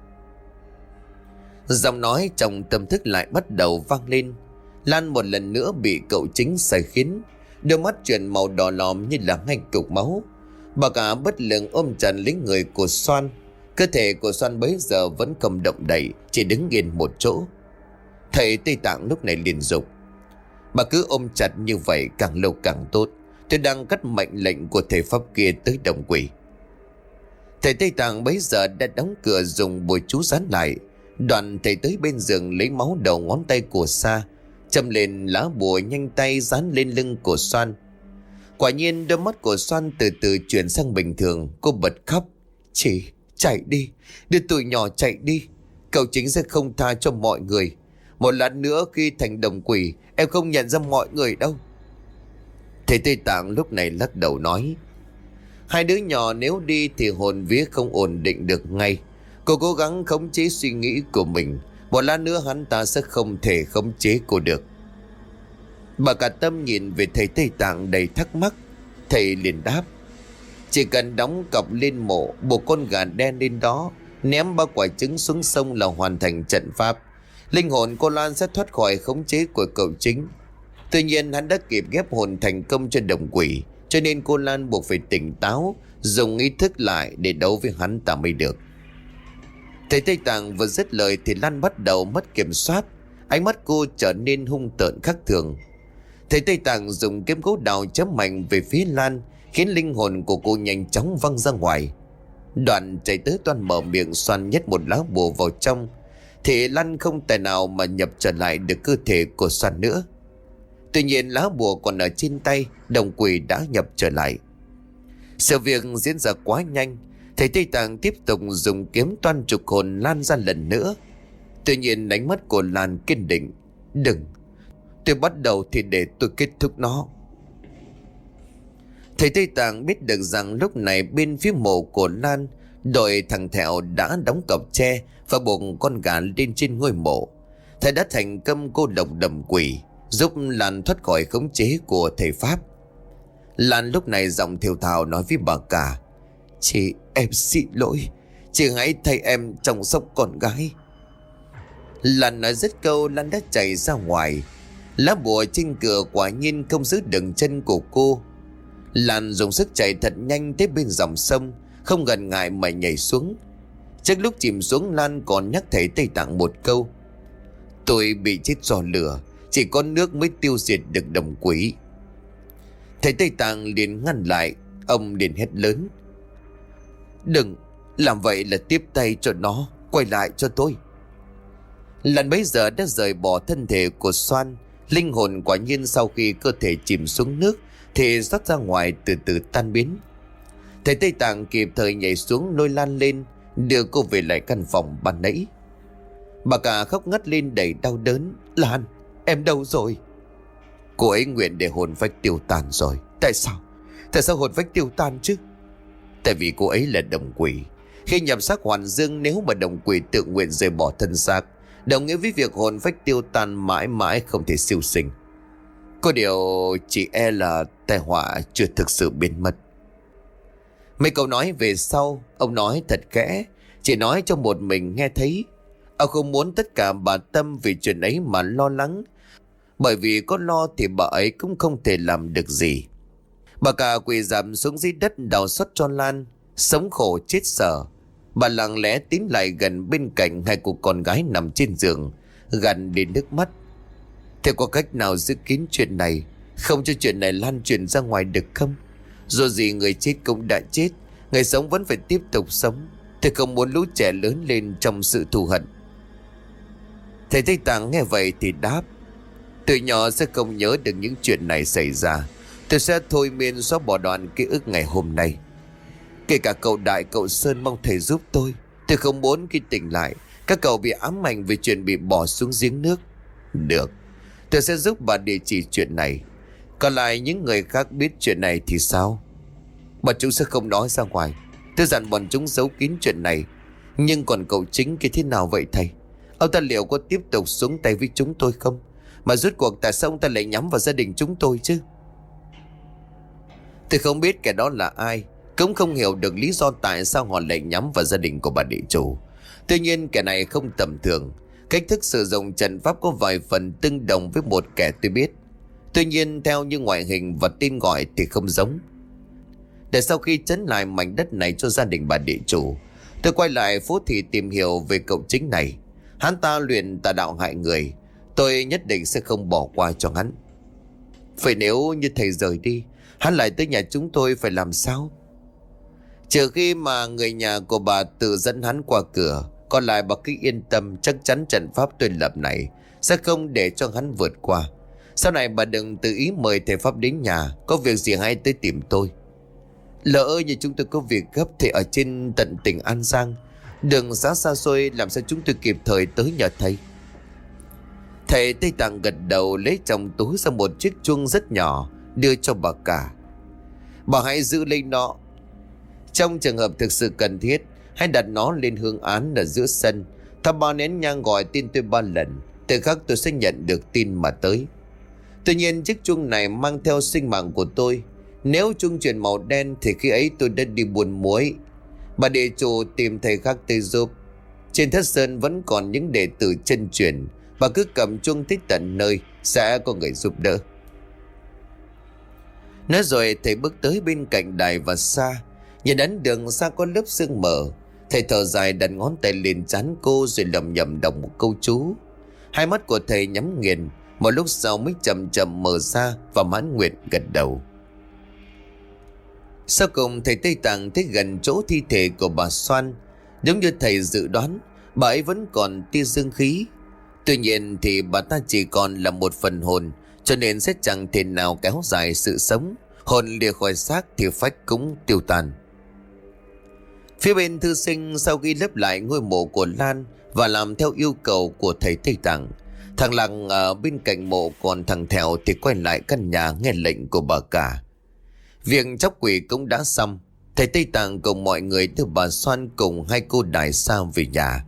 A: Giọng nói trong tâm thức lại bắt đầu vang lên. Lan một lần nữa bị cậu chính sai khiến, đôi mắt chuyển màu đỏ lòm như là hai cục máu. Bà cả bất lực ôm chặt lấy người của Soan. Cơ thể của Soan bấy giờ vẫn không động đậy, chỉ đứng yên một chỗ. Thầy Tây Tạng lúc này liền dục: Bà cứ ôm chặt như vậy càng lâu càng tốt. Tôi đang cắt mệnh lệnh của thầy pháp kia tới đồng quỷ. Thầy Tây Tạng bấy giờ đã đóng cửa, dùng bùa chú dán lại. Đoạn thầy tới bên giường lấy máu đầu ngón tay của Sa, châm lên lá bùa, nhanh tay dán lên lưng của Soan. Quả nhiên đôi mắt của Soan từ từ chuyển sang bình thường. Cô bật khóc: Chị, chạy đi, đưa tụi nhỏ chạy đi. Cậu chính sẽ không tha cho mọi người. Một lát nữa khi thành đồng quỷ, em không nhận ra mọi người đâu. Thầy Tây Tạng lúc này lắc đầu nói: Hai đứa nhỏ nếu đi thì hồn vía không ổn định được ngay. Cô cố gắng khống chế suy nghĩ của mình, một lát nữa hắn ta sẽ không thể khống chế cô được. Bà cả Tâm nhìn về thầy Tây Tạng đầy thắc mắc. Thầy liền đáp: Chỉ cần đóng cọc lên mộ, buộc con gà đen lên đó, ném ba quả trứng xuống sông là hoàn thành trận pháp. Linh hồn cô Lan sẽ thoát khỏi khống chế của cậu chính. Tuy nhiên hắn đã kịp ghép hồn thành công cho đồng quỷ, cho nên cô Lan buộc phải tỉnh táo, dùng ý thức lại để đấu với hắn ta mới được. Thầy Tây Tạng vừa dứt lời thì Lan bắt đầu mất kiểm soát. Ánh mắt cô trở nên hung tợn khác thường. Thầy Tây Tạng dùng kiếm gỗ đào chém mạnh về phía Lan, khiến linh hồn của cô nhanh chóng văng ra ngoài. Đoạn chạy tới toan mở miệng xoăn nhét một lá bùa vào trong, thì Lan không tài nào mà nhập trở lại được cơ thể của Xoăn nữa. Tuy nhiên lá bùa còn ở trên tay, đồng quỷ đã nhập trở lại. Sự việc diễn ra quá nhanh. Thầy Tây Tạng tiếp tục dùng kiếm toan trục hồn Lan ra lần nữa. Tuy nhiên ánh mắt của Lan kiên định. Đừng, tôi bắt đầu thì để tôi kết thúc nó. Thầy Tây Tạng biết được rằng lúc này bên phía mộ của Lan, đội thằng Thẹo đã đóng cọc tre và buộc con gà lên trên ngôi mộ. Thầy đã thành công cô độc đầm quỷ, giúp Lan thoát khỏi khống chế của thầy Pháp. Lan lúc này giọng thều thào nói với bà cả: Chị, em xin lỗi, chị hãy thay em chăm sóc con gái. Lan nói dứt câu, Lan đã chạy ra ngoài. Lá bùa trên cửa quả nhiên không giữ được chân của cô. Lan dùng sức chạy thật nhanh tới bên dòng sông, không ngần ngại mà nhảy xuống. Trước lúc chìm xuống, Lan còn nhắc thầy Tây Tạng một câu: Tôi bị chết do lửa, chỉ có nước mới tiêu diệt được đồng quỷ. Thầy Tây Tạng liền ngăn lại. Ông liền hét lớn: Đừng làm vậy, là tiếp tay cho nó. Quay lại cho tôi. Lan bấy giờ đã rời bỏ thân thể của Soan. Linh hồn quả nhiên sau khi cơ thể chìm xuống nước thì rót ra ngoài, từ từ tan biến. Thầy Tây Tạng kịp thời nhảy xuống lôi Lan lên, đưa cô về lại căn phòng ban nãy. Bà cả khóc ngất lên đầy đau đớn: Lan, em đâu rồi? Cô ấy nguyện để hồn phách tiêu tan rồi. Tại sao? Tại sao hồn phách tiêu tan chứ? Tại vì cô ấy là đồng quỷ. Khi nhập xác hoàn dương, nếu mà đồng quỷ tự nguyện rời bỏ thân xác, đồng nghĩa với việc hồn phách tiêu tan mãi mãi không thể siêu sinh. Có điều chỉ e là tai họa chưa thực sự biến mất. Mấy câu nói về sau, ông nói thật khẽ, chỉ nói cho một mình nghe thấy. Ông không muốn tất cả bà Tâm vì chuyện ấy mà lo lắng, bởi vì có lo thì bà ấy cũng không thể làm được gì. Bà cả quỳ rạp xuống dưới đất đào xót cho Lan, sống khổ chết sợ. Bà lặng lẽ tiến lại gần bên cạnh hai cô con gái nằm trên giường, gằn đi nước mắt: Thế có cách nào giữ kín chuyện này, không cho chuyện này lan truyền ra ngoài được không? Dù gì người chết cũng đã chết, người sống vẫn phải tiếp tục sống. Tôi không muốn lũ trẻ lớn lên trong sự thù hận. Thầy Tây Tạng nghe vậy thì đáp: Từ nhỏ sẽ không nhớ được những chuyện này xảy ra. Tôi sẽ thôi miên xóa bỏ đoạn ký ức ngày hôm nay. Kể cả cậu Đại, cậu Sơn, mong thầy giúp tôi. Tôi không muốn khi tỉnh lại các cậu bị ám ảnh về chuyện bị bỏ xuống giếng nước. Được, tôi sẽ giúp bà địa chỉ chuyện này. Còn lại những người khác biết chuyện này thì sao? Bọn chúng sẽ không nói ra ngoài. Tôi dặn bọn chúng giấu kín chuyện này. Nhưng còn cậu Chính kia thế nào vậy thầy? Ông ta liệu có tiếp tục xuống tay với chúng tôi không? Mà rốt cuộc tại sao ông ta lại nhắm vào gia đình chúng tôi chứ? Tôi không biết kẻ đó là ai, cũng không hiểu được lý do tại sao họ lại nhắm vào gia đình của bà địa chủ. Tuy nhiên kẻ này không tầm thường. Cách thức sử dụng trận pháp có vài phần tương đồng với một kẻ tôi biết. Tuy nhiên theo như ngoại hình và tên gọi thì không giống. Để sau khi trấn lại mảnh đất này cho gia đình bà địa chủ, tôi quay lại phố thị tìm hiểu về cậu Chính này. Hắn ta luyện tà đạo hại người, tôi nhất định sẽ không bỏ qua cho hắn. Phải nếu như thầy rời đi, hắn lại tới nhà chúng tôi phải làm sao? Trừ khi mà người nhà của bà tự dẫn hắn qua cửa. Còn lại bà cứ yên tâm, chắc chắn trận pháp tôi lập này sẽ không để cho hắn vượt qua. Sau này bà đừng tự ý mời thầy Pháp đến nhà. Có việc gì hãy tới tìm tôi. Lỡ như chúng tôi có việc gấp thì ở trên tận tỉnh An Giang, đường xa xa xôi, làm sao chúng tôi kịp thời tới nhờ thầy? Thầy Tây Tạng gật đầu, lấy trong túi ra một chiếc chuông rất nhỏ, đưa cho bà cả. Bà hãy giữ lấy nó. Trong trường hợp thực sự cần thiết, hãy đặt nó lên hương án ở giữa sân, thắp ba nén nhang gọi tin tôi ba lần. Từ khắc tôi sẽ nhận được tin mà tới. Tuy nhiên chiếc chuông này mang theo sinh mạng của tôi. Nếu chuông chuyển màu đen thì khi ấy tôi đã đi buôn muối. Bà địa chủ tìm thầy khác tới giúp. Trên Thất Sơn vẫn còn những đệ tử chân truyền. Bà cứ cầm chuông tới tận nơi, sẽ có người giúp đỡ. Nói rồi thầy bước tới bên cạnh đài và xa. Nhìn đến đường xa có lớp sương mờ, thầy thở dài đặt ngón tay lên trán cô rồi lẩm nhẩm đọc một câu chú. Hai mắt của thầy nhắm nghiền, một lúc sau mới chậm chậm mở ra và mãn nguyện gật đầu. Sau cùng thầy Tây Tạng tới gần chỗ thi thể của bà Soan. Giống như thầy dự đoán, bà ấy vẫn còn tia dương khí. Tuy nhiên thì bà ta chỉ còn là một phần hồn, cho nên sẽ chẳng thể nào kéo dài sự sống Hồn lìa khỏi xác thì phách cũng tiêu tan. Phía bên thư sinh sau khi lấp lại ngôi mộ của Lan và làm theo yêu cầu của thầy Tây Tạng, thằng Lặng ở bên cạnh mộ, còn thằng Thèo thì quay lại căn nhà nghe lệnh của bà cả. Việc chóc quỷ cũng đã xong. Thầy Tây Tạng cùng mọi người đưa bà Xoan cùng hai cô Đại Sa về nhà.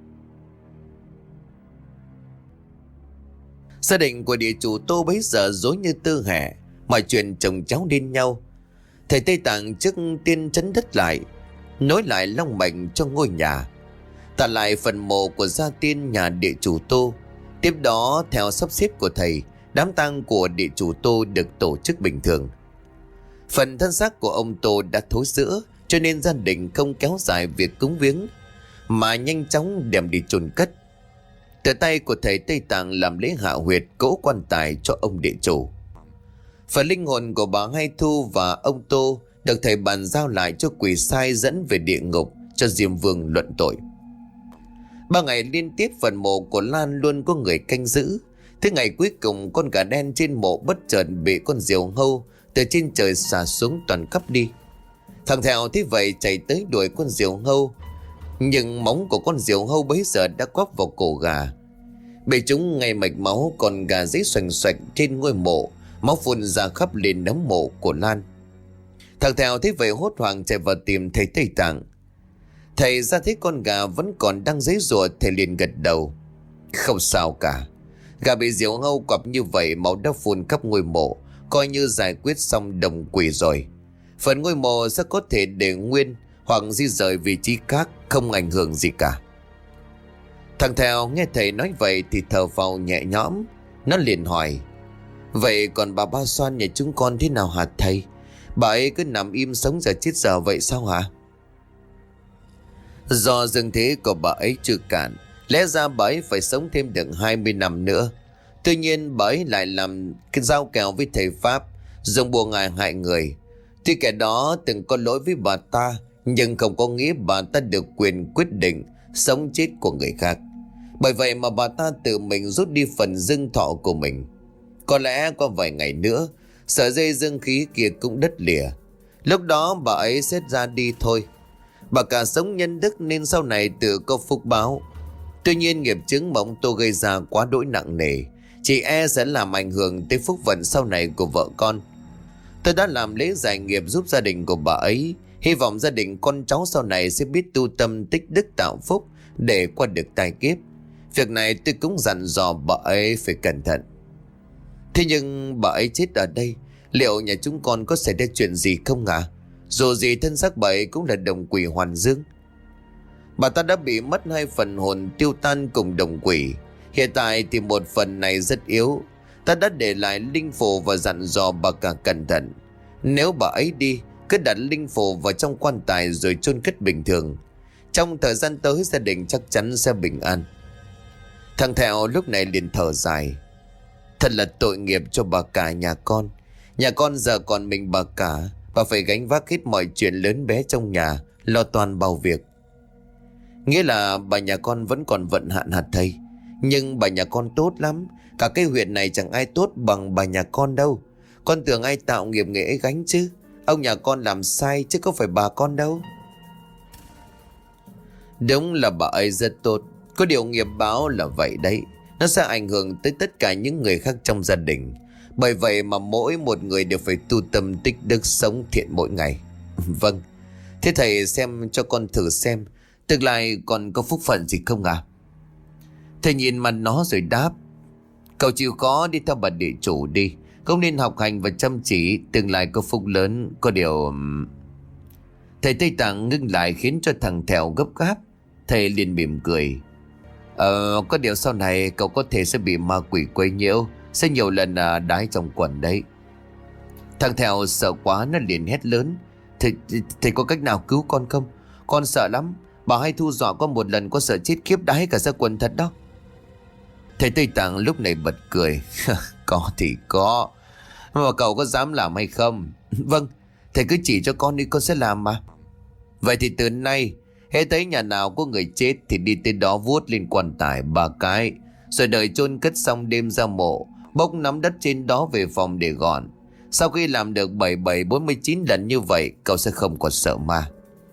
A: Gia đình của địa chủ Tô bấy giờ rối như tơ hẻ, mọi chuyện chồng cháu lên nhau. Thầy Tây Tạng trước tiên trấn đất lại, nối lại long mạch cho ngôi nhà, tạ lại phần mộ của gia tiên nhà địa chủ Tô. Tiếp đó, theo sắp xếp của thầy, đám tang của địa chủ Tô được tổ chức bình thường. Phần thân xác của ông Tô đã thối rữa, cho nên gia đình không kéo dài việc cúng viếng, mà nhanh chóng đem đi chôn cất. Từ tay của thầy Tây Tạng làm lễ hạ huyệt cỗ quan tài cho ông địa chủ. Phần linh hồn của bà Hai Thu và ông Tô được thầy bàn giao lại cho quỷ sai dẫn về địa ngục cho Diêm Vương luận tội. Ba ngày liên tiếp phần mộ của Lan luôn có người canh giữ. Thế ngày cuối cùng, con gà đen trên mộ bất chợt bị con diều hâu từ trên trời xả xuống toàn cắp đi. Thằng Thèo thế vậy chạy tới đuổi con diều hâu, nhưng móng của con diều hâu bấy giờ đã quắp vào cổ gà, bị trúng ngay mạch máu. Còn gà giấy xoành xoạch trên ngôi mộ, máu phun ra khắp lên nấm mộ của Lan. Thằng Thèo thế vậy hốt hoảng chạy vào tìm thầy Tây Tạng. Thầy ra thấy con gà vẫn còn đang giãy giụa, thầy liền gật đầu. Không sao cả, gà bị diều hâu quặp như vậy, máu đã phun khắp ngôi mộ, coi như giải quyết xong đồng quỷ rồi. Phần ngôi mộ sẽ có thể để nguyên hoặc di rời vị trí khác, không ảnh hưởng gì cả. Thằng Thèo nghe thầy nói vậy thì thở phào nhẹ nhõm. Nó liền hỏi: vậy còn bà Ba Xoan nhà chúng con thế nào hả thầy? Bà ấy cứ nằm im sống giờ chết giờ vậy sao hả? Do dương thế của bà ấy chưa cạn, lẽ ra bà ấy phải sống thêm được hai mươi năm nữa. Tuy nhiên bà ấy lại làm cái giao kèo với thầy Pháp, dùng bùa ngài hại người. Tuy kẻ đó từng có lỗi với bà ta, nhưng không có nghĩa bà ta được quyền quyết định sống chết của người khác. Bởi vậy mà bà ta tự mình rút đi phần dương thọ của mình. Có lẽ qua vài ngày nữa, sợi dây dương khí kia cũng đứt lìa. Lúc đó bà ấy sẽ ra đi thôi. Bà cả sống nhân đức nên sau này tự có phúc báo. Tuy nhiên nghiệp chướng mà ông Tô gây ra quá đỗi nặng nề, chỉ e sẽ làm ảnh hưởng tới phúc vận sau này của vợ con. Tôi đã làm lễ giải nghiệp giúp gia đình của bà ấy, hy vọng gia đình con cháu sau này sẽ biết tu tâm tích đức tạo phúc để qua được tai kiếp. Việc này tôi cũng dặn dò bà ấy phải cẩn thận. Thế nhưng bà ấy chết ở đây, liệu nhà chúng con có xảy ra chuyện gì không ạ? À? Dù gì thân xác bà ấy cũng là đồng quỷ hoàn dương. Bà ta đã bị mất hai phần hồn tiêu tan cùng đồng quỷ. Hiện tại thì một phần này rất yếu. Ta đã để lại linh phù và dặn dò bà cả cẩn thận. Nếu bà ấy đi, cứ đặt linh phù vào trong quan tài rồi chôn cất bình thường. Trong thời gian tới gia đình chắc chắn sẽ bình an. Thằng Thèo lúc này liền thở dài. Thật là tội nghiệp cho bà cả nhà con. Nhà con giờ còn mình bà cả, bà phải gánh vác hết mọi chuyện lớn bé trong nhà, lo toàn bao việc. Nghĩa là bà nhà con vẫn còn vận hạn hạt thầy. Nhưng bà nhà con tốt lắm. Cả cái huyện này chẳng ai tốt bằng bà nhà con đâu. Con tưởng ai tạo nghiệp nghệ ấy gánh chứ. Ông nhà con làm sai chứ có phải bà con đâu. Đúng là bà ấy rất tốt. Có điều nghiệp báo là vậy đấy. Nó sẽ ảnh hưởng tới tất cả những người khác trong gia đình. Bởi vậy mà mỗi một người đều phải tu tâm tích đức, sống thiện mỗi ngày. Vâng. Thế thầy xem cho con thử xem tương lai còn có phúc phận gì không ạ? À? Thầy nhìn mặt nó rồi đáp: cậu chịu khó đi theo bà địa chủ đi. Không nên học hành và chăm chỉ, tương lai có phúc lớn. Có điều... Thầy Tây Tạng ngưng lại khiến cho thằng Thèo gấp gáp. Thầy liền mỉm cười: Ờ, có điều sau này cậu có thể sẽ bị ma quỷ quấy nhiễu, sẽ nhiều lần à, đái trong quần đấy. Thằng Thèo sợ quá, nó liền hét lớn: Thầy, thầy có cách nào cứu con không? Con sợ lắm. Bà Hai Thu dọa con một lần, có sợ chết khiếp đái cả ra quần thật đó. Thầy Tây Tạng lúc này bật cười. Có thì có, mà cậu có dám làm hay không? Vâng, thầy cứ chỉ cho con đi, con sẽ làm mà. Vậy thì từ nay hễ thấy nhà nào có người chết thì đi tới đó vuốt lên quan tài ba cái, rồi đợi chôn cất xong đêm ra mộ, bốc nắm đất trên đó về phòng để gọn. Sau khi làm được bảy bảy bốn mươi chín lần như vậy, cậu sẽ không còn sợ ma.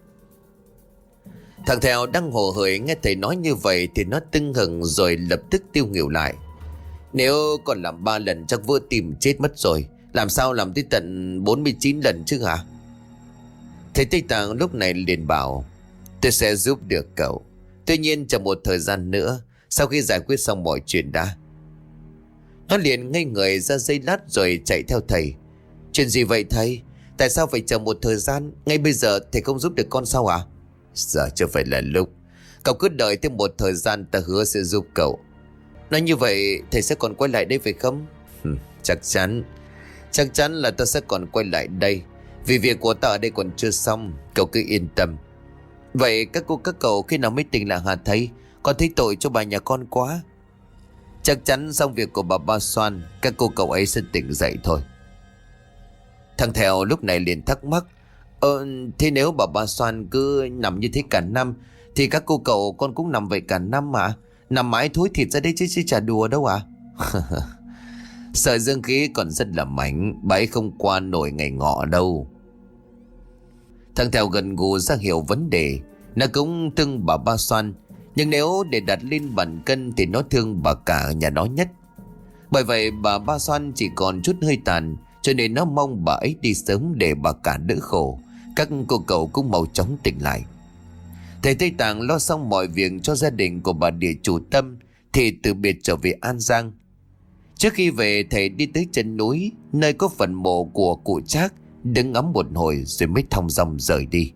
A: Thằng Thèo đang hồ hởi nghe thầy nói như vậy thì nó tưng hừng rồi lập tức tiêu nghỉu lại. Nếu còn làm ba lần chắc vỡ tim chết mất rồi, làm sao làm tới tận bốn mươi chín lần chứ hả? Thầy Tây Tạng lúc này liền bảo, tôi sẽ giúp được cậu. Tuy nhiên trong một thời gian nữa, sau khi giải quyết xong mọi chuyện đã. Nó liền ngây người ra giây lát rồi chạy theo thầy. Chuyện gì vậy thầy? Tại sao phải chờ một thời gian? Ngay bây giờ thầy không giúp được con sao ạ? À? Giờ chưa phải là lúc. Cậu cứ đợi thêm một thời gian, ta hứa sẽ giúp cậu. Nói như vậy thầy sẽ còn quay lại đây phải không? Chắc chắn. Chắc chắn là ta sẽ còn quay lại đây. Vì việc của ta ở đây còn chưa xong. Cậu cứ yên tâm. Vậy các cô các cậu khi nào mới tỉnh lại hả thầy? Con thấy tội cho bà nhà con quá. Chắc chắn xong việc của bà Ba Xoan, các cô cậu ấy sẽ tỉnh dậy thôi. Thằng Thèo lúc này liền thắc mắc. Ờ thế nếu bà Ba Xoan cứ nằm như thế cả năm, thì các cô cậu con cũng nằm vậy cả năm mà. Nằm mãi thối thịt ra đây chứ chứ chả đùa đâu à. Sợi dương khí còn rất là mảnh, bà ấy không qua nổi ngày ngọ đâu. Thằng Thèo gần gù ra hiểu vấn đề. Nó cũng thương bà Ba Xoan, nhưng nếu để đặt lên bàn cân thì nó thương bà cả nhà nó nhất. Bởi vậy bà Ba Xoan chỉ còn chút hơi tàn, cho nên nó mong bà ấy đi sớm để bà cả đỡ khổ. Các cô cậu cũng mau chóng tỉnh lại. Thầy Tây Tạng lo xong mọi việc cho gia đình của bà địa chủ Tâm thì từ biệt trở về An Giang. Trước khi về, thầy đi tới chân núi, nơi có phần mộ của cụ Trác, đứng ngắm một hồi rồi mới thong dong rời đi.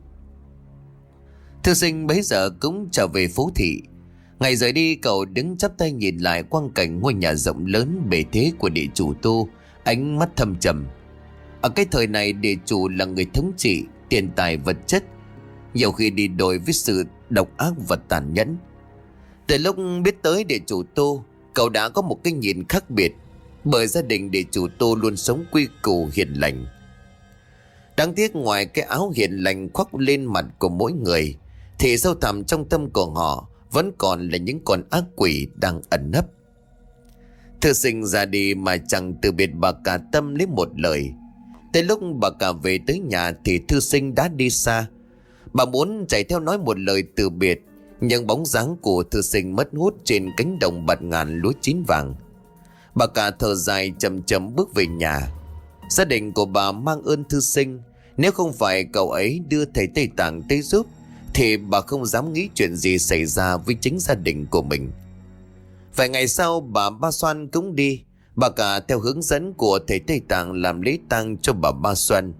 A: Thư sinh bấy giờ cũng trở về phố thị. Ngày rời đi, cậu đứng chắp tay nhìn lại quang cảnh ngôi nhà rộng lớn bề thế của địa chủ Tô, ánh mắt thâm trầm. Ở cái thời này, địa chủ là người thống trị, tiền tài vật chất, nhiều khi đi đôi với sự độc ác và tàn nhẫn. Từ lúc biết tới địa chủ Tô, cậu đã có một cái nhìn khác biệt, bởi gia đình địa chủ Tô luôn sống quy củ hiền lành. Đáng tiếc ngoài cái áo hiền lành khoác lên mặt của mỗi người, thì sâu thẳm trong tâm của họ vẫn còn là những con ác quỷ đang ẩn nấp. Thư sinh ra đi mà chẳng từ biệt bà cả Tâm lấy một lời. Tới lúc bà cả về tới nhà thì thư sinh đã đi xa. Bà muốn chạy theo nói một lời từ biệt, nhưng bóng dáng của thư sinh mất hút trên cánh đồng bạt ngàn lúa chín vàng. Bà cả thở dài chậm chậm bước về nhà. Gia đình của bà mang ơn thư sinh. Nếu không phải cậu ấy đưa thầy Tây Tạng tới giúp, thì bà không dám nghĩ chuyện gì xảy ra với chính gia đình của mình. Vài ngày sau, bà Ba Xoan cũng đi. Bà cả theo hướng dẫn của thầy Tây Tạng làm lễ tang cho bà Ba Xoan,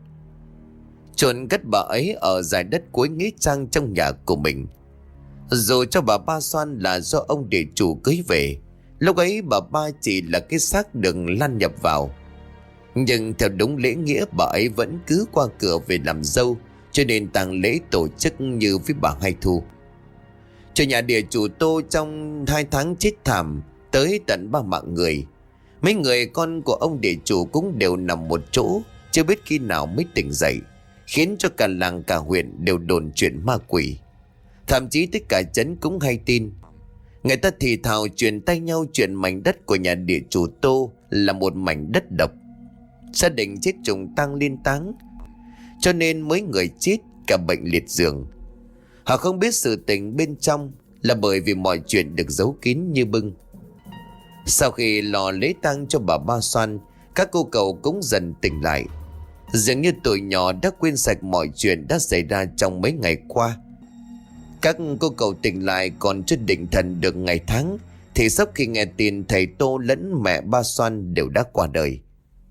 A: chôn cất bà ấy ở dải đất cuối nghĩa trang trong nhà của mình. Dù cho bà Ba Xoan là do ông địa chủ cưới về, lúc ấy bà Ba chỉ là cái xác đừng lăn nhập vào. Nhưng theo đúng lễ nghĩa, bà ấy vẫn cứ qua cửa về làm dâu, cho nên tang lễ tổ chức như với bà Hai Thu. Cho nhà địa chủ Tô trong hai tháng chết thảm tới tận ba mạng người. Mấy người con của ông địa chủ cũng đều nằm một chỗ, chưa biết khi nào mới tỉnh dậy, khiến cho cả làng cả huyện đều đồn chuyện ma quỷ. Thậm chí tất cả trấn cũng hay tin. Người ta thì thào truyền tay nhau chuyện mảnh đất của nhà địa chủ Tô là một mảnh đất độc. Gia đình chết trùng tang liên táng, cho nên mấy người chết cả bệnh liệt giường. Họ không biết sự tình bên trong là bởi vì mọi chuyện được giấu kín như bưng. Sau khi lò lễ tang cho bà Ba Xoan, các cô cậu cũng dần tỉnh lại. Dường như tụi nhỏ đã quên sạch mọi chuyện đã xảy ra trong mấy ngày qua. Các cô cậu tỉnh lại còn chưa định thần được ngày tháng, thì sốc khi nghe tin thầy Tô lẫn mẹ Ba Xoan đều đã qua đời.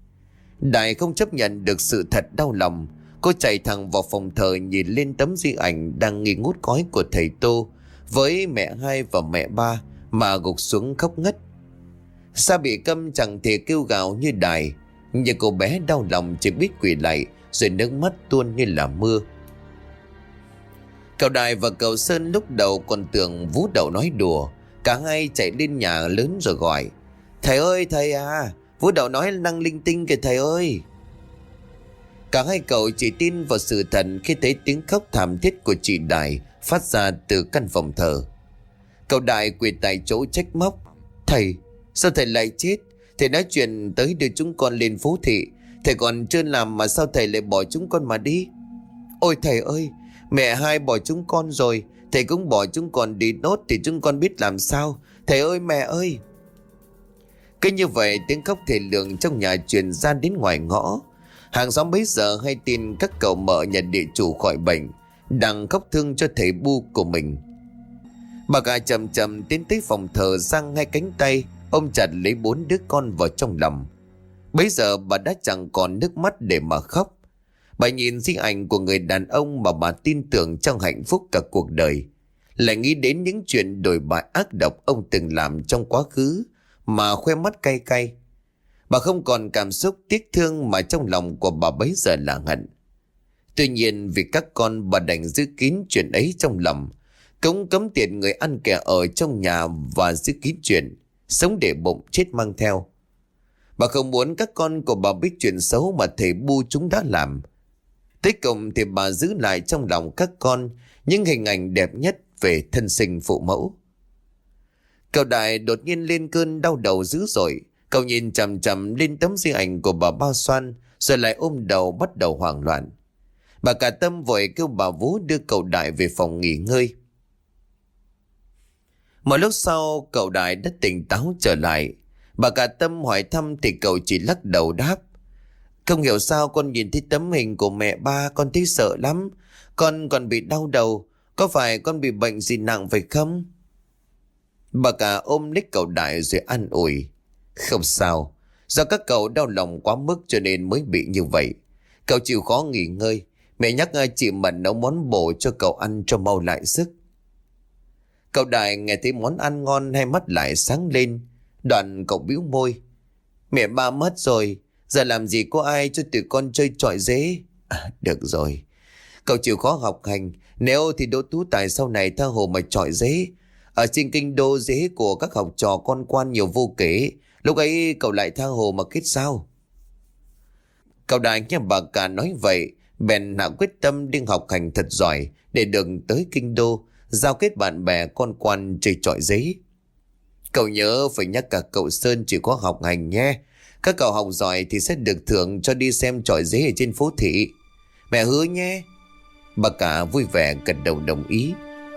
A: Đại không chấp nhận được sự thật đau lòng, cô chạy thẳng vào phòng thờ, nhìn lên tấm di ảnh đang nghi ngút khói của thầy Tô với mẹ Hai và mẹ Ba mà gục xuống khóc ngất. Sa bị câm chẳng thể kêu gào như Đại, nhưng cô bé đau lòng chỉ biết quỳ lạy, rồi nước mắt tuôn như là mưa. Cậu Đại và cậu Sơn lúc đầu còn tưởng Vũ Đậu nói đùa. Cả hai chạy lên nhà lớn rồi gọi: "Thầy ơi thầy à, Vũ Đậu nói năng linh tinh kìa thầy ơi." Cả hai cậu chỉ tin vào sự thật khi thấy tiếng khóc thảm thiết của chị Đại phát ra từ căn phòng thờ. Cậu Đại quỳ tại chỗ trách móc: "Thầy, sao thầy lại chết? Thầy nói chuyện tới đưa chúng con lên phố thị, Thầy còn chưa làm mà sao thầy lại bỏ chúng con mà đi? Ôi thầy ơi, mẹ hai bỏ chúng con rồi, thầy cũng bỏ chúng con đi nốt thì chúng con biết làm sao. Thầy ơi, mẹ ơi. Cứ như vậy tiếng khóc thề lường trong nhà truyền ra đến ngoài ngõ. Hàng xóm bấy giờ hay tin các cậu mợ nhà địa chủ khỏi bệnh, đang khóc thương cho thầy bu của mình. Bà cả chậm chậm tiến tới phòng thờ, giang hai cánh tay ôm chặt lấy bốn đứa con vào trong lòng. Bấy giờ bà đã chẳng còn nước mắt để mà khóc. Bà nhìn di ảnh của người đàn ông mà bà tin tưởng trong hạnh phúc cả cuộc đời, lại nghĩ đến những chuyện đồi bại ác độc ông từng làm trong quá khứ mà khoe mắt cay cay. Bà không còn cảm xúc tiếc thương, mà trong lòng của bà bấy giờ là hận. Tuy nhiên vì các con, bà đành giữ kín chuyện ấy trong lòng, cống cấm tiền người ăn kẻ ở trong nhà và giữ kín chuyện, sống để bụng chết mang theo. Bà không muốn các con của bà biết chuyện xấu mà thầy bu chúng đã làm. Tới cùng thì bà giữ lại trong lòng các con những hình ảnh đẹp nhất về thân sinh phụ mẫu. Cậu Đại đột nhiên lên cơn đau đầu dữ dội. Cậu nhìn chằm chằm lên tấm di ảnh của bà Ba Xoan, rồi lại ôm đầu bắt đầu hoảng loạn. Bà cả Tâm vội kêu bà Vú đưa cậu Đại về phòng nghỉ ngơi. Một lúc sau cậu Đại đã tỉnh táo trở lại. Bà cả Tâm hỏi thăm thì cậu chỉ lắc đầu đáp: Không hiểu sao con nhìn thấy tấm hình của mẹ ba, con thấy sợ lắm. Con còn bị đau đầu. Có phải con bị bệnh gì nặng phải không? Bà cả ôm lấy cậu Đại rồi an ủi: Không sao, do các cậu đau lòng quá mức cho nên mới bị như vậy. Cậu chịu khó nghỉ ngơi. Mẹ nhắc chị Mận nấu món bổ cho cậu ăn cho mau lại sức. Cậu Đại nghe thấy món ăn ngon, hai mắt lại sáng lên. Đoạn cậu bĩu môi: Mẹ ba mất rồi, giờ làm gì có ai cho tụi con chơi chọi dế. À, được rồi, cậu chịu khó học hành. Nếu thì Đỗ Tú Tài sau này tha hồ mà chọi dế. Ở trên kinh đô dế của các học trò con quan nhiều vô kể. Lúc ấy cậu lại tha hồ mà kết sao. Cậu Đại nghe bà cả nói vậy, bèn hạ quyết tâm đi học hành thật giỏi để được tới kinh đô giao kết bạn bè con quan chơi chọi dế. Cậu nhớ phải nhắc cả cậu Sơn chỉ có học hành nhé. Các cậu học giỏi thì sẽ được thưởng cho đi xem chọi dế ở trên phố thị. Mẹ hứa nhé. Bà cả vui vẻ gật đầu đồng ý.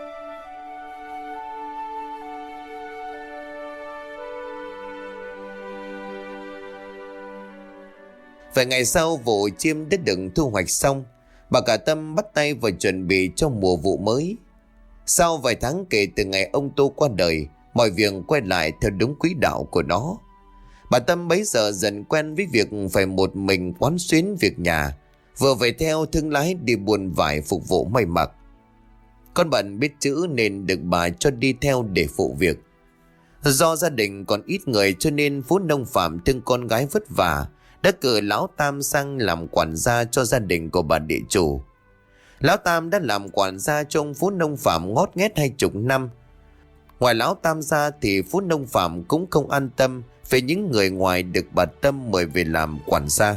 A: Vài ngày sau, vụ chiêm đã được thu hoạch xong. Bà cả Tâm bắt tay vào chuẩn bị cho mùa vụ mới. Sau vài tháng kể từ ngày ông Tô qua đời, mọi việc quay lại theo đúng quỹ đạo của nó. Bà Tâm bấy giờ dần quen với việc phải một mình quán xuyến việc nhà, vừa phải theo thương lái đi buôn vải phục vụ may mặc. Con Bận biết chữ nên được bà cho đi theo để phụ việc. Do gia đình còn ít người cho nên Phú Nông Phạm thương con gái vất vả, đã cử Lão Tam sang làm quản gia cho gia đình của bà địa chủ. Lão Tam đã làm quản gia cho ông Phú Nông Phạm ngót nghét hai chục năm. Ngoài Lão Tam ra thì Phú Nông Phạm cũng không an tâm về những người ngoài được bà Tâm mời về làm quản gia.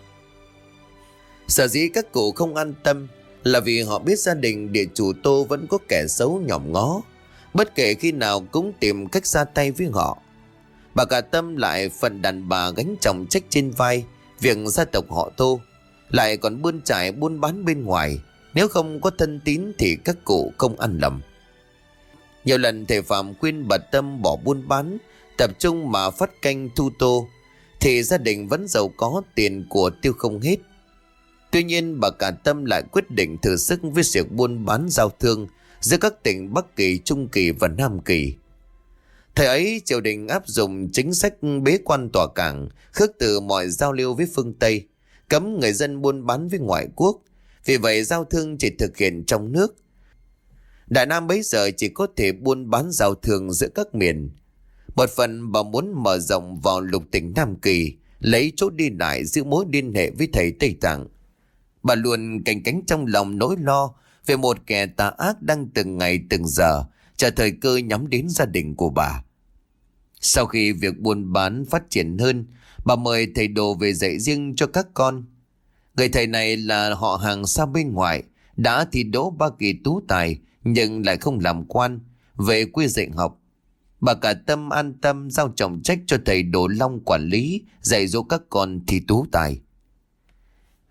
A: Sở dĩ các cụ không an tâm là vì họ biết gia đình địa chủ Tô vẫn có kẻ xấu nhòm ngó, bất kể khi nào cũng tìm cách ra tay với họ. Bà cả Tâm lại phần đàn bà gánh trọng trách trên vai việc gia tộc họ Tô, lại còn bươn trải buôn bán bên ngoài. Nếu không có thân tín thì các cụ không ăn lầm. Nhiều lần thầy Phạm khuyên bà Tâm bỏ buôn bán, tập trung mà phát canh thu tô, thì gia đình vẫn giàu có, tiền của tiêu không hết. Tuy nhiên bà cả Tâm lại quyết định thử sức với việc buôn bán giao thương giữa các tỉnh Bắc Kỳ, Trung Kỳ và Nam Kỳ. Thời ấy triều đình áp dụng chính sách bế quan tỏa cảng, khước từ mọi giao lưu với phương Tây, cấm người dân buôn bán với ngoại quốc. Vì vậy giao thương chỉ thực hiện trong nước. Đại Nam bấy giờ chỉ có thể buôn bán giao thương giữa các miền. Một phần bà muốn mở rộng vào lục tỉnh Nam Kỳ, lấy chỗ đi lại giữ mối liên hệ với thầy Tây Tạng. Bà luôn canh cánh trong lòng nỗi lo về một kẻ tà ác đang từng ngày từng giờ chờ thời cơ nhắm đến gia đình của bà. Sau khi việc buôn bán phát triển hơn, bà mời thầy đồ về dạy riêng cho các con. Người thầy này là họ hàng xa bên ngoài, đã thi đỗ ba kỳ tú tài nhưng lại không làm quan, về quê dạy học. Bà cả Tâm an tâm giao trọng trách cho thầy Đồ Long quản lý, dạy dỗ các con thi tú tài.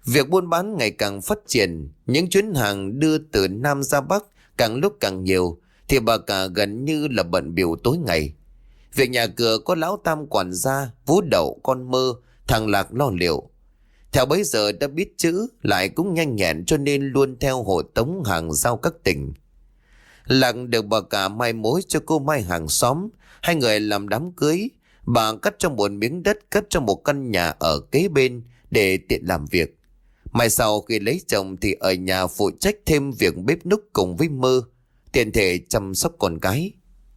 A: Việc buôn bán ngày càng phát triển, những chuyến hàng đưa từ Nam ra Bắc càng lúc càng nhiều, thì bà cả gần như là bận bịu tối ngày. Việc nhà cửa có lão Tam quản gia, Vú Đậu, con Mơ, thằng Lạc lo liệu. Theo bấy giờ đã biết chữ, lại cũng nhanh nhẹn cho nên luôn theo hộ tống hàng giao các tỉnh. Lạc được bà cả mai mối cho cô Mai hàng xóm, hai người làm đám cưới. Bà cắt trong một miếng đất, cất trong một căn nhà ở kế bên để tiện làm việc. Mai sau khi lấy chồng thì ở nhà phụ trách thêm việc bếp núc cùng với Mơ, tiện thể chăm sóc con cái.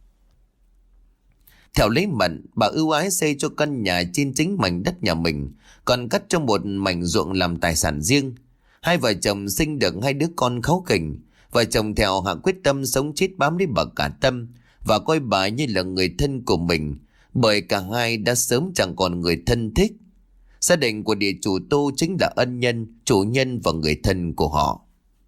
A: Theo lấy mận, bà ưu ái xây cho căn nhà trên chính mảnh đất nhà mình, còn cắt trong một mảnh ruộng làm tài sản riêng. Hai vợ chồng sinh được hai đứa con kháu khỉnh. Vợ chồng Thẹo hạ quyết tâm sống chết bám lấy bà cả Tâm và coi bà như là người thân của mình, bởi cả hai đã sớm chẳng còn người thân thích. Gia đình của địa chủ Tô chính là ân nhân, chủ nhân và người thân của họ.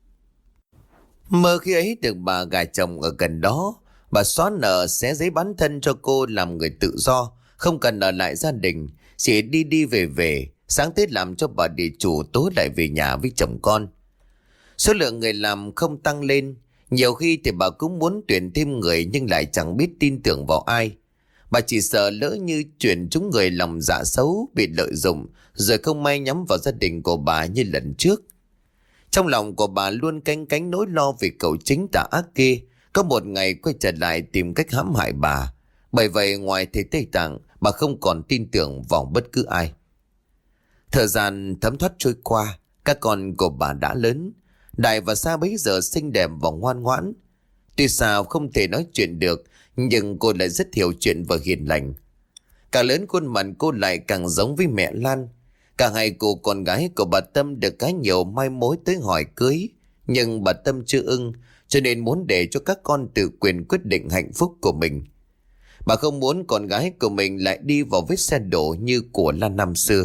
A: Mơ khi ấy được bà gả chồng ở gần đó. Bà xóa nợ, xé giấy bán thân cho cô làm người tự do, không cần ở lại gia đình, chỉ đi đi về về. Sáng Tết làm cho bà địa chủ tối lại về nhà với chồng con. Số lượng người làm không tăng lên. Nhiều khi thì bà cũng muốn tuyển thêm người nhưng lại chẳng biết tin tưởng vào ai. Bà chỉ sợ lỡ như chuyển chúng người lòng dạ xấu bị lợi dụng, rồi không may nhắm vào gia đình của bà như lần trước. Trong lòng của bà luôn canh cánh nỗi lo về cậu chính tà ác kia có một ngày quay trở lại tìm cách hãm hại bà. Bởi vậy ngoài thầy Tây Tạng, bà không còn tin tưởng vào bất cứ ai. Thời gian thấm thoát trôi qua, các con của bà đã lớn. Đại và Sa bấy giờ xinh đẹp và ngoan ngoãn. Tuy sao không thể nói chuyện được, nhưng cô lại rất hiểu chuyện và hiền lành. Càng lớn khuôn mặt cô lại càng giống với mẹ Lan. Cả hai cô con gái của bà Tâm được khá nhiều mai mối tới hỏi cưới, nhưng bà Tâm chưa ưng, cho nên muốn để cho các con tự quyền quyết định hạnh phúc của mình. Bà không muốn con gái của mình lại đi vào vết xe đổ như của Lan năm xưa.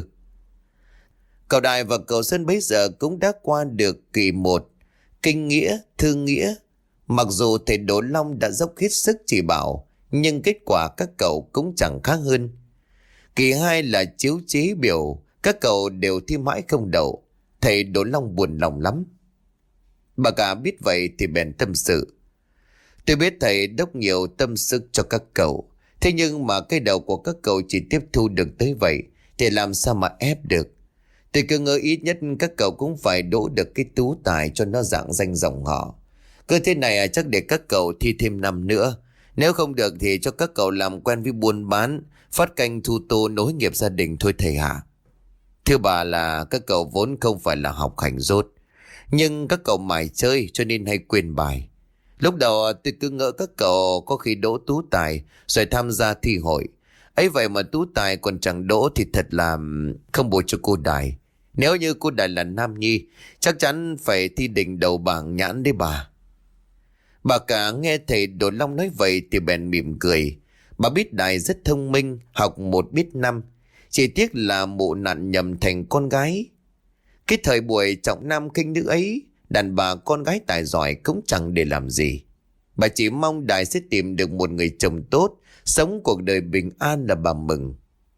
A: Cậu Đại và cậu Sơn bấy giờ cũng đã qua được kỳ một, kinh nghĩa, thương nghĩa. Mặc dù thầy Đỗ Long đã dốc hết sức chỉ bảo, nhưng kết quả các cậu cũng chẳng khác hơn. Kỳ hai là chiếu chế biểu, các cậu đều thi mãi không đậu. Thầy Đỗ Long buồn lòng lắm. Bà cả biết vậy thì bèn tâm sự. Tôi biết thầy đốc nhiều tâm sức cho các cậu, thế nhưng mà cái đầu của các cậu chỉ tiếp thu được tới vậy, thì làm sao mà ép được. Tôi cứ ngỡ ít nhất các cậu cũng phải đỗ được cái tú tài cho nó dạng danh dòng họ. Cứ thế này à, chắc để các cậu thi thêm năm nữa. Nếu không được thì cho các cậu làm quen với buôn bán, phát canh thu tô nối nghiệp gia đình thôi thầy hả? Thưa bà là các cậu vốn không phải là học hành dốt, nhưng các cậu mải chơi cho nên hay quên bài. Lúc đầu tôi cứ ngỡ các cậu có khi đỗ tú tài rồi tham gia thi hội. Ấy vậy mà tú tài còn chẳng đỗ thì thật là không bổ cho cô Đài. Nếu như cô Đài là nam nhi, chắc chắn phải thi đỉnh đầu bảng nhãn đấy bà. Bà cả nghe thầy Đỗ Long nói vậy thì bèn mỉm cười. Bà biết Đài rất thông minh, học một biết năm. Chỉ tiếc là mụ nạn nhầm thành con gái. Cái thời buổi trọng nam khinh nữ ấy, đàn bà con gái tài giỏi cũng chẳng để làm gì. Bà chỉ mong Đài sẽ tìm được một người chồng tốt, sống cuộc đời bình an là bà mừng.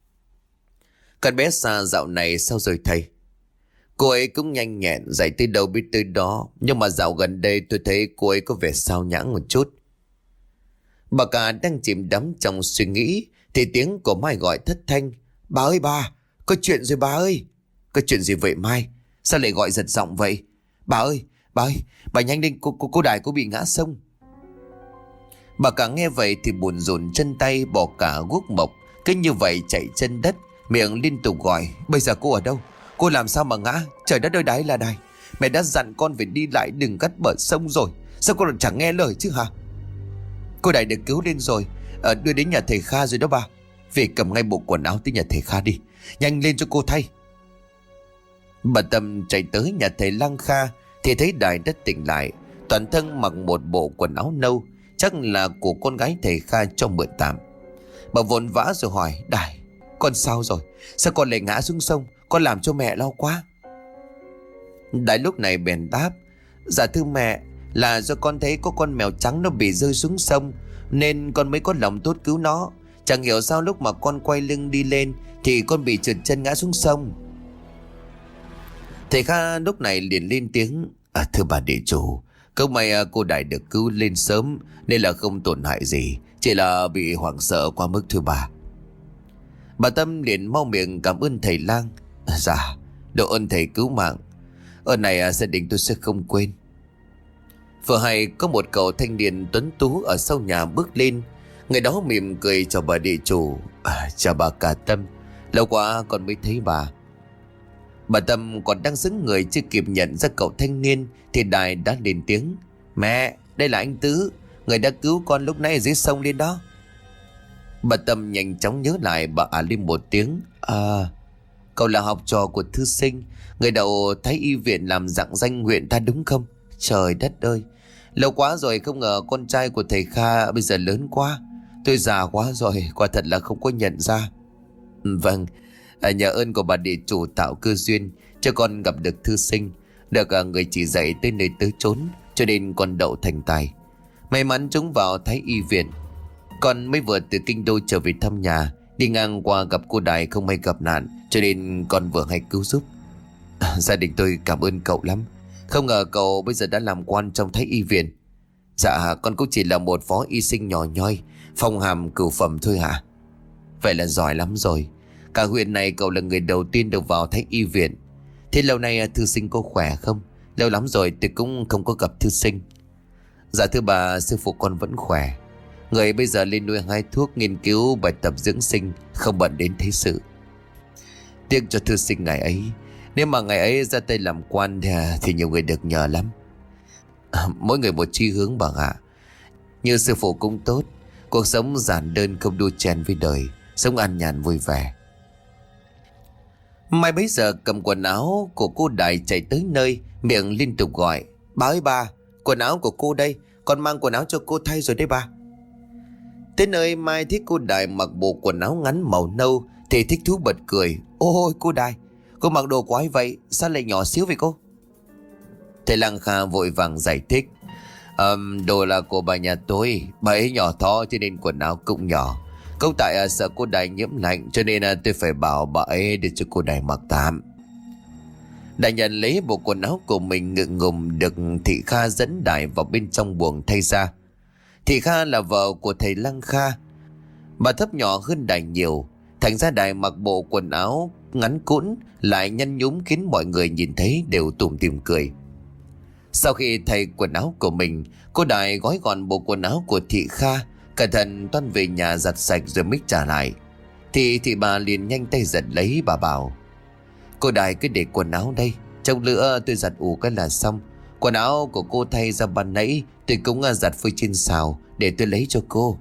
A: Con bé Sa dạo này sao rồi thầy? Cô ấy cũng nhanh nhẹn, dạy tới đâu biết tới đó. Nhưng mà dạo gần đây tôi thấy cô ấy có vẻ sao nhãng một chút. Bà cả đang chìm đắm trong suy nghĩ thì tiếng của Mai gọi thất thanh. Bà ơi bà, có chuyện rồi bà ơi. Có chuyện gì vậy Mai? Sao lại gọi giật giọng vậy? Bà ơi, bà ơi, bà nhanh lên, cô, cô, cô Đài cô bị ngã sông. Bà cả nghe vậy thì buồn rùn chân tay, bỏ cả guốc mộc. Cứ như vậy chạy chân đất, miệng liên tục gọi. Bây giờ cô ở đâu? Cô làm sao mà ngã? Trời đất ơi Đái là Đài, mẹ đã dặn con phải đi lại đừng cắt bờ sông rồi, sao con chẳng nghe lời chứ hả? Cô Đài được cứu lên rồi, à, đưa đến nhà thầy Kha rồi đó bà. Về cầm ngay bộ quần áo tới nhà thầy Kha đi, nhanh lên cho cô thay. Bà Tâm chạy tới nhà thầy Lang Kha thì thấy Đài đã tỉnh lại, toàn thân mặc một bộ quần áo nâu, chắc là của con gái thầy Kha cho mượn tạm. Bà vội vã rồi hỏi: Đài, con sao rồi? Sao con lại ngã xuống sông? Con làm cho mẹ lo quá. Đài lúc này bèn đáp: Dạ thưa mẹ, là do con thấy có con mèo trắng nó bị rơi xuống sông, nên con mới có lòng tốt cứu nó. Chẳng hiểu sao lúc mà con quay lưng đi lên thì con bị trượt chân ngã xuống sông. Thầy Kha lúc này liền lên tiếng. À, thưa bà địa chủ, không may à, cô Đại được cứu lên sớm nên là không tổn hại gì, chỉ là bị hoảng sợ quá mức thưa bà. Bà Tâm liền mau miệng cảm ơn thầy lang. À, dạ, độ ơn thầy cứu mạng, ơn này à, gia đình tôi sẽ không quên. Vừa hay có một cậu thanh niên tuấn tú ở sau nhà bước lên. Người đó mỉm cười chào bà địa chủ. À, chào bà cả Tâm, lâu quá con mới thấy bà. Bà Tâm còn đang sững người chưa kịp nhận ra cậu thanh niên thì Đài đã lên tiếng. Mẹ, đây là anh Tứ, người đã cứu con lúc nãy ở dưới sông lên đó. Bà Tâm nhanh chóng nhớ lại, bà ả lên một tiếng. À, cậu là học trò của thư sinh, người đậu Thái Y viện làm rạng danh huyện ta đúng không? Trời đất ơi, lâu quá rồi không ngờ con trai của thầy Kha bây giờ lớn quá. Tôi già quá rồi, quả thật là không có nhận ra. Vâng, à, nhờ ơn của bà địa chủ tạo cơ duyên cho con gặp được thư sinh, được à, người chỉ dạy tới nơi tới chốn, cho nên con đậu thành tài. May mắn trúng vào Thái Y viện. Con mới vừa từ kinh đô trở về thăm nhà, đi ngang qua gặp cô Đài không may gặp nạn, cho nên con vừa hay cứu giúp. À, gia đình tôi cảm ơn cậu lắm. Không ngờ cậu bây giờ đã làm quan trong Thái Y viện. Dạ, con cũng chỉ là một phó y sinh nhỏ nhoi, phong hàm cửu phẩm thôi hả? Vậy là giỏi lắm rồi. Cả huyện này cậu là người đầu tiên được vào Thái Y viện. Thế lâu nay thư sinh có khỏe không? Lâu lắm rồi tôi cũng không có gặp thư sinh. Dạ thưa bà, sư phụ con vẫn khỏe. Người bây giờ lên nuôi hái thuốc, nghiên cứu bài tập dưỡng sinh, không bận đến thế sự. Tiếc cho thư sinh ngày ấy. Nếu mà ngày ấy ra tay làm quan thì, thì nhiều người được nhờ lắm. À, mỗi người một chí hướng bà ạ. Như sư phụ cũng tốt, cuộc sống giản đơn không đua chen với đời, sống an nhàn vui vẻ. Mai bấy giờ cầm quần áo của cô Đại chạy tới nơi, miệng liên tục gọi. Bà ơi bà, quần áo của cô đây, con mang quần áo cho cô thay rồi đấy bà. Tới nơi Mai thấy cô Đại mặc bộ quần áo ngắn màu nâu thì thích thú bật cười. Ôi cô Đại, cô mặc đồ quái vậy, sao lại nhỏ xíu vậy cô? Thầy Lang Kha vội vàng giải thích. Um, đồ là của bà nhà tôi, bà ấy nhỏ thó cho nên quần áo cũng nhỏ. Không tại à, sợ cô Đại nhiễm lạnh cho nên à, tôi phải bảo bà ấy để cho cô Đại mặc tạm. Đại nhận lấy bộ quần áo của mình ngượng ngùng được Thị Kha dẫn Đại vào bên trong buồng thay ra. Thị Kha là vợ của thầy Lang Kha. Bà thấp nhỏ hơn Đại nhiều, thành ra Đại mặc bộ quần áo ngắn cũn lại nhăn nhúm khiến mọi người nhìn thấy đều tủm tỉm cười. Sau khi thay quần áo của mình, cô Đại gói gọn bộ quần áo của Thị Kha, cẩn thận toan về nhà giặt sạch rồi mới trả lại. Thì thị bà liền nhanh tay giật lấy, bà bảo. Cô Đại cứ để quần áo đây, trong lửa tôi giặt ủ cái là xong. Quần áo của cô thay ra ban nãy tôi cũng giặt phơi trên xào, để tôi lấy cho cô.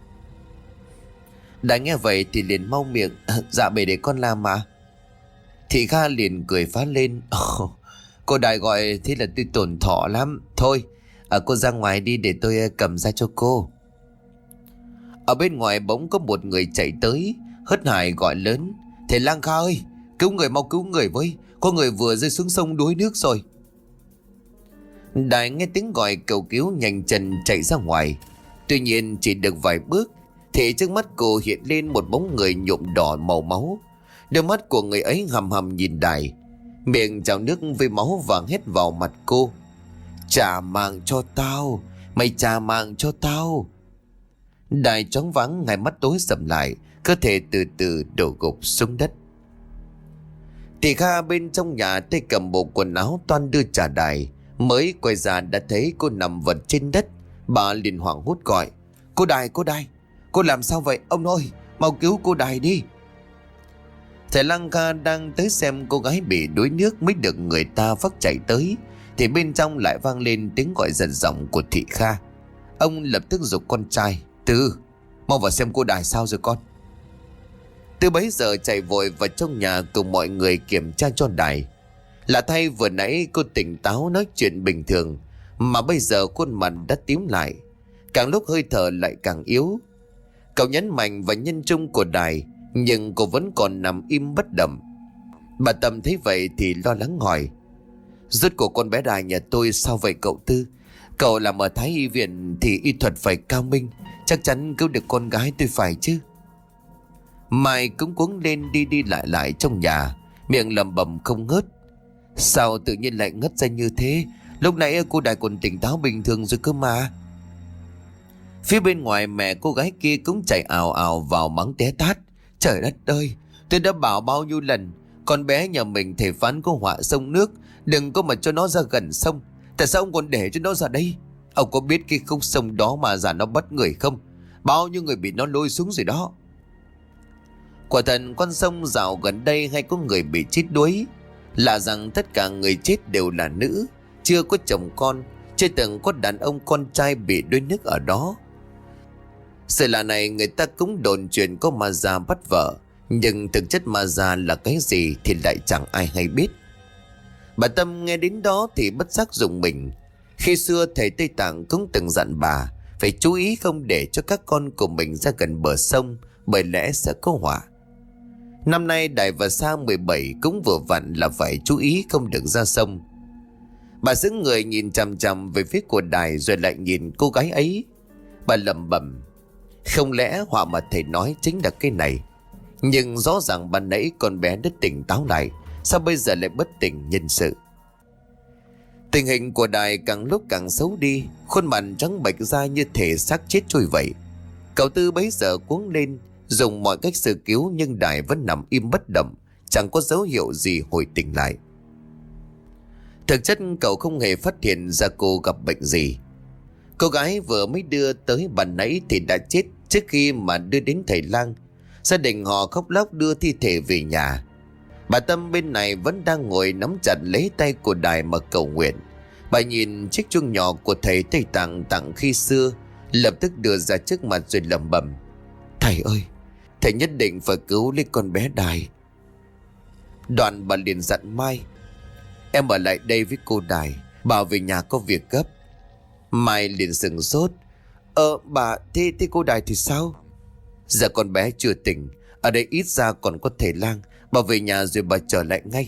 A: Đại nghe vậy thì liền mau miệng. Dạ bề để con làm mà. Thị Kha liền cười phá lên. Oh, cô Đại gọi thế là tôi tổn thọ lắm. Thôi à, cô ra ngoài đi để tôi cầm ra cho cô. Ở bên ngoài bỗng có một người chạy tới, hớt hải gọi lớn. Thầy Lang Kha ơi, cứu người, mau cứu người với, có người vừa rơi xuống sông đuối nước rồi. Đại nghe tiếng gọi cầu cứu nhanh chân chạy ra ngoài. Tuy nhiên chỉ được vài bước thì trước mắt cô hiện lên một bóng người nhuộm đỏ màu máu. Đôi mắt của người ấy hầm hầm nhìn Đại, miệng trào nước với máu vàng hết vào mặt cô. Trả mạng cho tao, mày trả mạng cho tao. Đại choáng váng, hai mắt tối sầm lại, cơ thể từ từ đổ gục xuống đất. Thị Kha bên trong nhà tay cầm bộ quần áo toan đưa trả Đại, mới quay ra đã thấy cô nằm vật trên đất. Bà liền hoảng hốt gọi. Cô Đại, cô Đại, cô làm sao vậy? Ông ơi, mau cứu cô Đại đi. Thầy Lang Kha đang tới xem cô gái bị đuối nước mới được người ta vác chạy tới, thì bên trong lại vang lên tiếng gọi giận giọng của Thị Kha. Ông lập tức giục con trai. Tư, mau vào xem cô Đại sao rồi con. Tư bấy giờ chạy vội vào trong nhà cùng mọi người kiểm tra cho Đại. Lạ thay, vừa nãy cô tỉnh táo nói chuyện bình thường, mà bây giờ khuôn mặt đã tím lại, càng lúc hơi thở lại càng yếu. Cậu nhấn mạnh vào nhân trung của Đại, nhưng cô vẫn còn nằm im bất động. Bà Tâm thấy vậy thì lo lắng hỏi. Rốt của con bé Đại nhà tôi sao vậy cậu Tư? Cậu làm ở Thái Y viện thì y thuật phải cao minh, chắc chắn cứu được con gái tôi phải chứ? Mai cũng cuống lên đi đi lại lại trong nhà, miệng lẩm bẩm không ngớt. Sao tự nhiên lại ngất ra như thế? Lúc nãy cô Đài còn tỉnh táo bình thường rồi cơ mà. Phía bên ngoài mẹ cô gái kia cũng chạy ào ào vào mắng té tát. Trời đất ơi, tôi đã bảo bao nhiêu lần, con bé nhà mình thể phán có họa sông nước, đừng có mà cho nó ra gần sông. Tại sao ông còn để cho nó ra đây? Ông có biết cái khúc sông đó mà giả nó bắt người không? Bao nhiêu người bị nó lôi xuống rồi đó. Quả thật con sông dạo gần đây hay có người bị chết đuối. Lạ rằng tất cả người chết đều là nữ, chưa có chồng con, chưa từng có đàn ông con trai bị đuối nước ở đó. Sự lạ này người ta cũng đồn chuyện có ma già bắt vợ, nhưng thực chất ma già là cái gì thì lại chẳng ai hay biết. Bà Tâm nghe đến đó thì bất giác rùng mình. Khi xưa thầy Tây Tạng cũng từng dặn bà phải chú ý không để cho các con của mình ra gần bờ sông, bởi lẽ sẽ có họa. Năm nay Đài và Sa mười bảy cũng vừa vặn là phải chú ý không được ra sông. Bà sững người nhìn chằm chằm về phía của Đài rồi lại nhìn cô gái ấy. Bà lẩm bẩm, không lẽ họa mà thầy nói chính là cái này? Nhưng rõ ràng ban nãy con bé đã tỉnh táo lại, sao bây giờ lại bất tỉnh nhân sự? Tình hình của Đài càng lúc càng xấu đi, khuôn mặt trắng bệch ra như thể xác chết trôi vậy. Cậu Tư bấy giờ cuống lên, dùng mọi cách sơ cứu nhưng Đài vẫn nằm im bất động, chẳng có dấu hiệu gì hồi tỉnh lại. Thực chất cậu không hề phát hiện ra cô gặp bệnh gì. Cô gái vừa mới đưa tới ban nãy thì đã chết trước khi mà đưa đến thầy lang. Gia đình họ khóc lóc đưa thi thể về nhà. Bà Tâm bên này vẫn đang ngồi nắm chặt lấy tay của Đài mà cầu nguyện. Bà nhìn chiếc chuông nhỏ của thầy Tây Tạng tặng khi xưa, lập tức đưa ra trước mặt rồi lẩm bẩm, thầy ơi, thầy nhất định phải cứu lấy con bé Đài. Đoạn bà liền dặn Mai, em ở lại đây với cô Đài, bảo về nhà có việc gấp. Mai liền sừng sốt, Ờ bà, thế, thế cô Đài thì sao? Dạ con bé chưa tỉnh, ở đây ít ra còn có thầy lang, bà về nhà rồi bà trở lại ngay.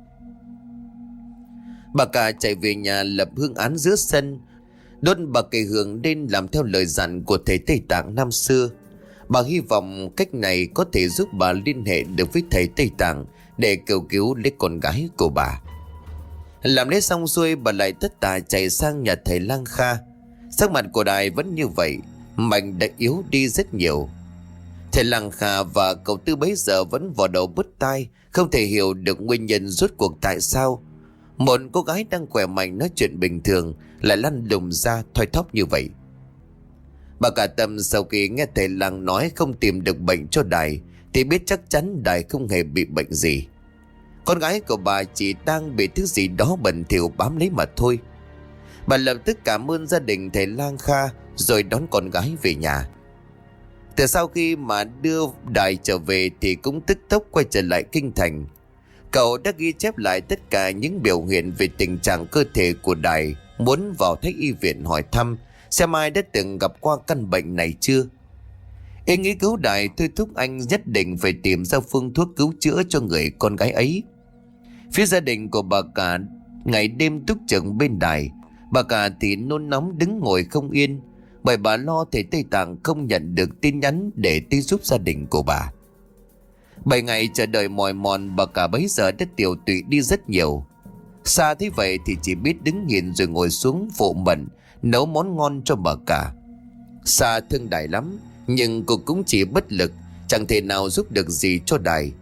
A: Bà cả chạy về nhà lập hương án giữa sân, đốt bà cây hương lên làm theo lời dặn của thầy Tây Tạng năm xưa. Bà hy vọng cách này có thể giúp bà liên hệ được với thầy Tây Tạng để cầu cứu lấy con gái của bà. Làm lễ xong xuôi, bà lại tất tả chạy sang nhà thầy Lang Kha. Sắc mặt của Đài vẫn như vậy, mạnh đã yếu đi rất nhiều. Thầy Lang Kha và cậu Tư bấy giờ vẫn vò đầu bứt tai, không thể hiểu được nguyên nhân rốt cuộc tại sao một cô gái đang khỏe mạnh nói chuyện bình thường lại lăn đùng ra thoi thóp như vậy. Bà cả Tâm sau khi nghe thầy Lang nói không tìm được bệnh cho Đài thì biết chắc chắn Đài không hề bị bệnh gì. Con gái của bà chỉ đang bị thứ gì đó bẩn thỉu bám lấy mà thôi. Bà lập tức cảm ơn gia đình thầy Lang Kha rồi đón con gái về nhà. Từ sau khi mà đưa Đài trở về thì cũng tức tốc quay trở lại kinh thành. Cậu đã ghi chép lại tất cả những biểu hiện về tình trạng cơ thể của Đài, muốn vào Thái Y viện hỏi thăm xem ai đã từng gặp qua căn bệnh này chưa. Ý nghĩ cứu Đài thôi thúc anh nhất định phải tìm ra phương thuốc cứu chữa cho người con gái ấy. Phía gia đình của bà cả ngày đêm túc trực bên Đài. Bà cả thì nôn nóng đứng ngồi không yên, bởi bà lo thầy Tây Tạng không nhận được tin nhắn để tới giúp gia đình của bà. Bảy ngày chờ đợi mỏi mòn, bà cả bấy giờ đã tiều tụy đi rất nhiều. Sa thấy vậy thì chỉ biết đứng nhìn rồi ngồi xuống phụ mận nấu món ngon cho bà cả. Sa thương Đài lắm, nhưng cô cũng chỉ bất lực, chẳng thể nào giúp được gì cho Đài.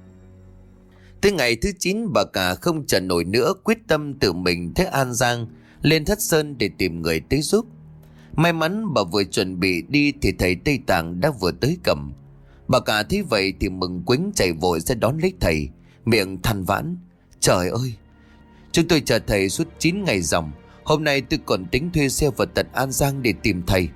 A: Tới ngày thứ chín, bà cả không chờ nổi nữa, quyết tâm tự mình tới An Giang lên Thất Sơn để tìm người tới giúp. May mắn bà vừa chuẩn bị đi thì thầy Tây Tạng đã vừa tới cầm. Bà cả thấy vậy thì mừng quính chạy vội ra đón lấy thầy, miệng than vãn, trời ơi, chúng tôi chờ thầy suốt chín ngày ròng, hôm nay tôi còn tính thuê xe vào tận An Giang để tìm thầy.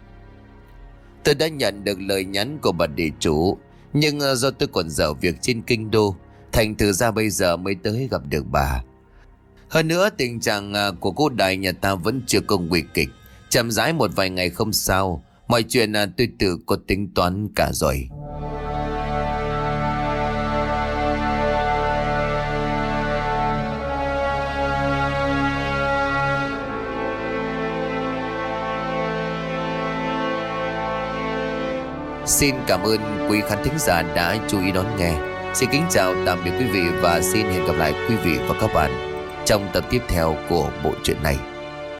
A: Tôi đã nhận được lời nhắn của bà địa chủ, nhưng do tôi còn dở việc trên kinh đô, thành thử ra bây giờ mới tới gặp được bà. Hơn nữa tình trạng của cô Đài nhà ta vẫn chưa có nguy kịch, chậm rãi một vài ngày không sao, mọi chuyện tôi tự có tính toán cả rồi. Xin cảm ơn quý khán thính giả đã chú ý đón nghe. Xin kính chào tạm biệt quý vị và xin hẹn gặp lại quý vị và các bạn trong tập tiếp theo của bộ truyện này.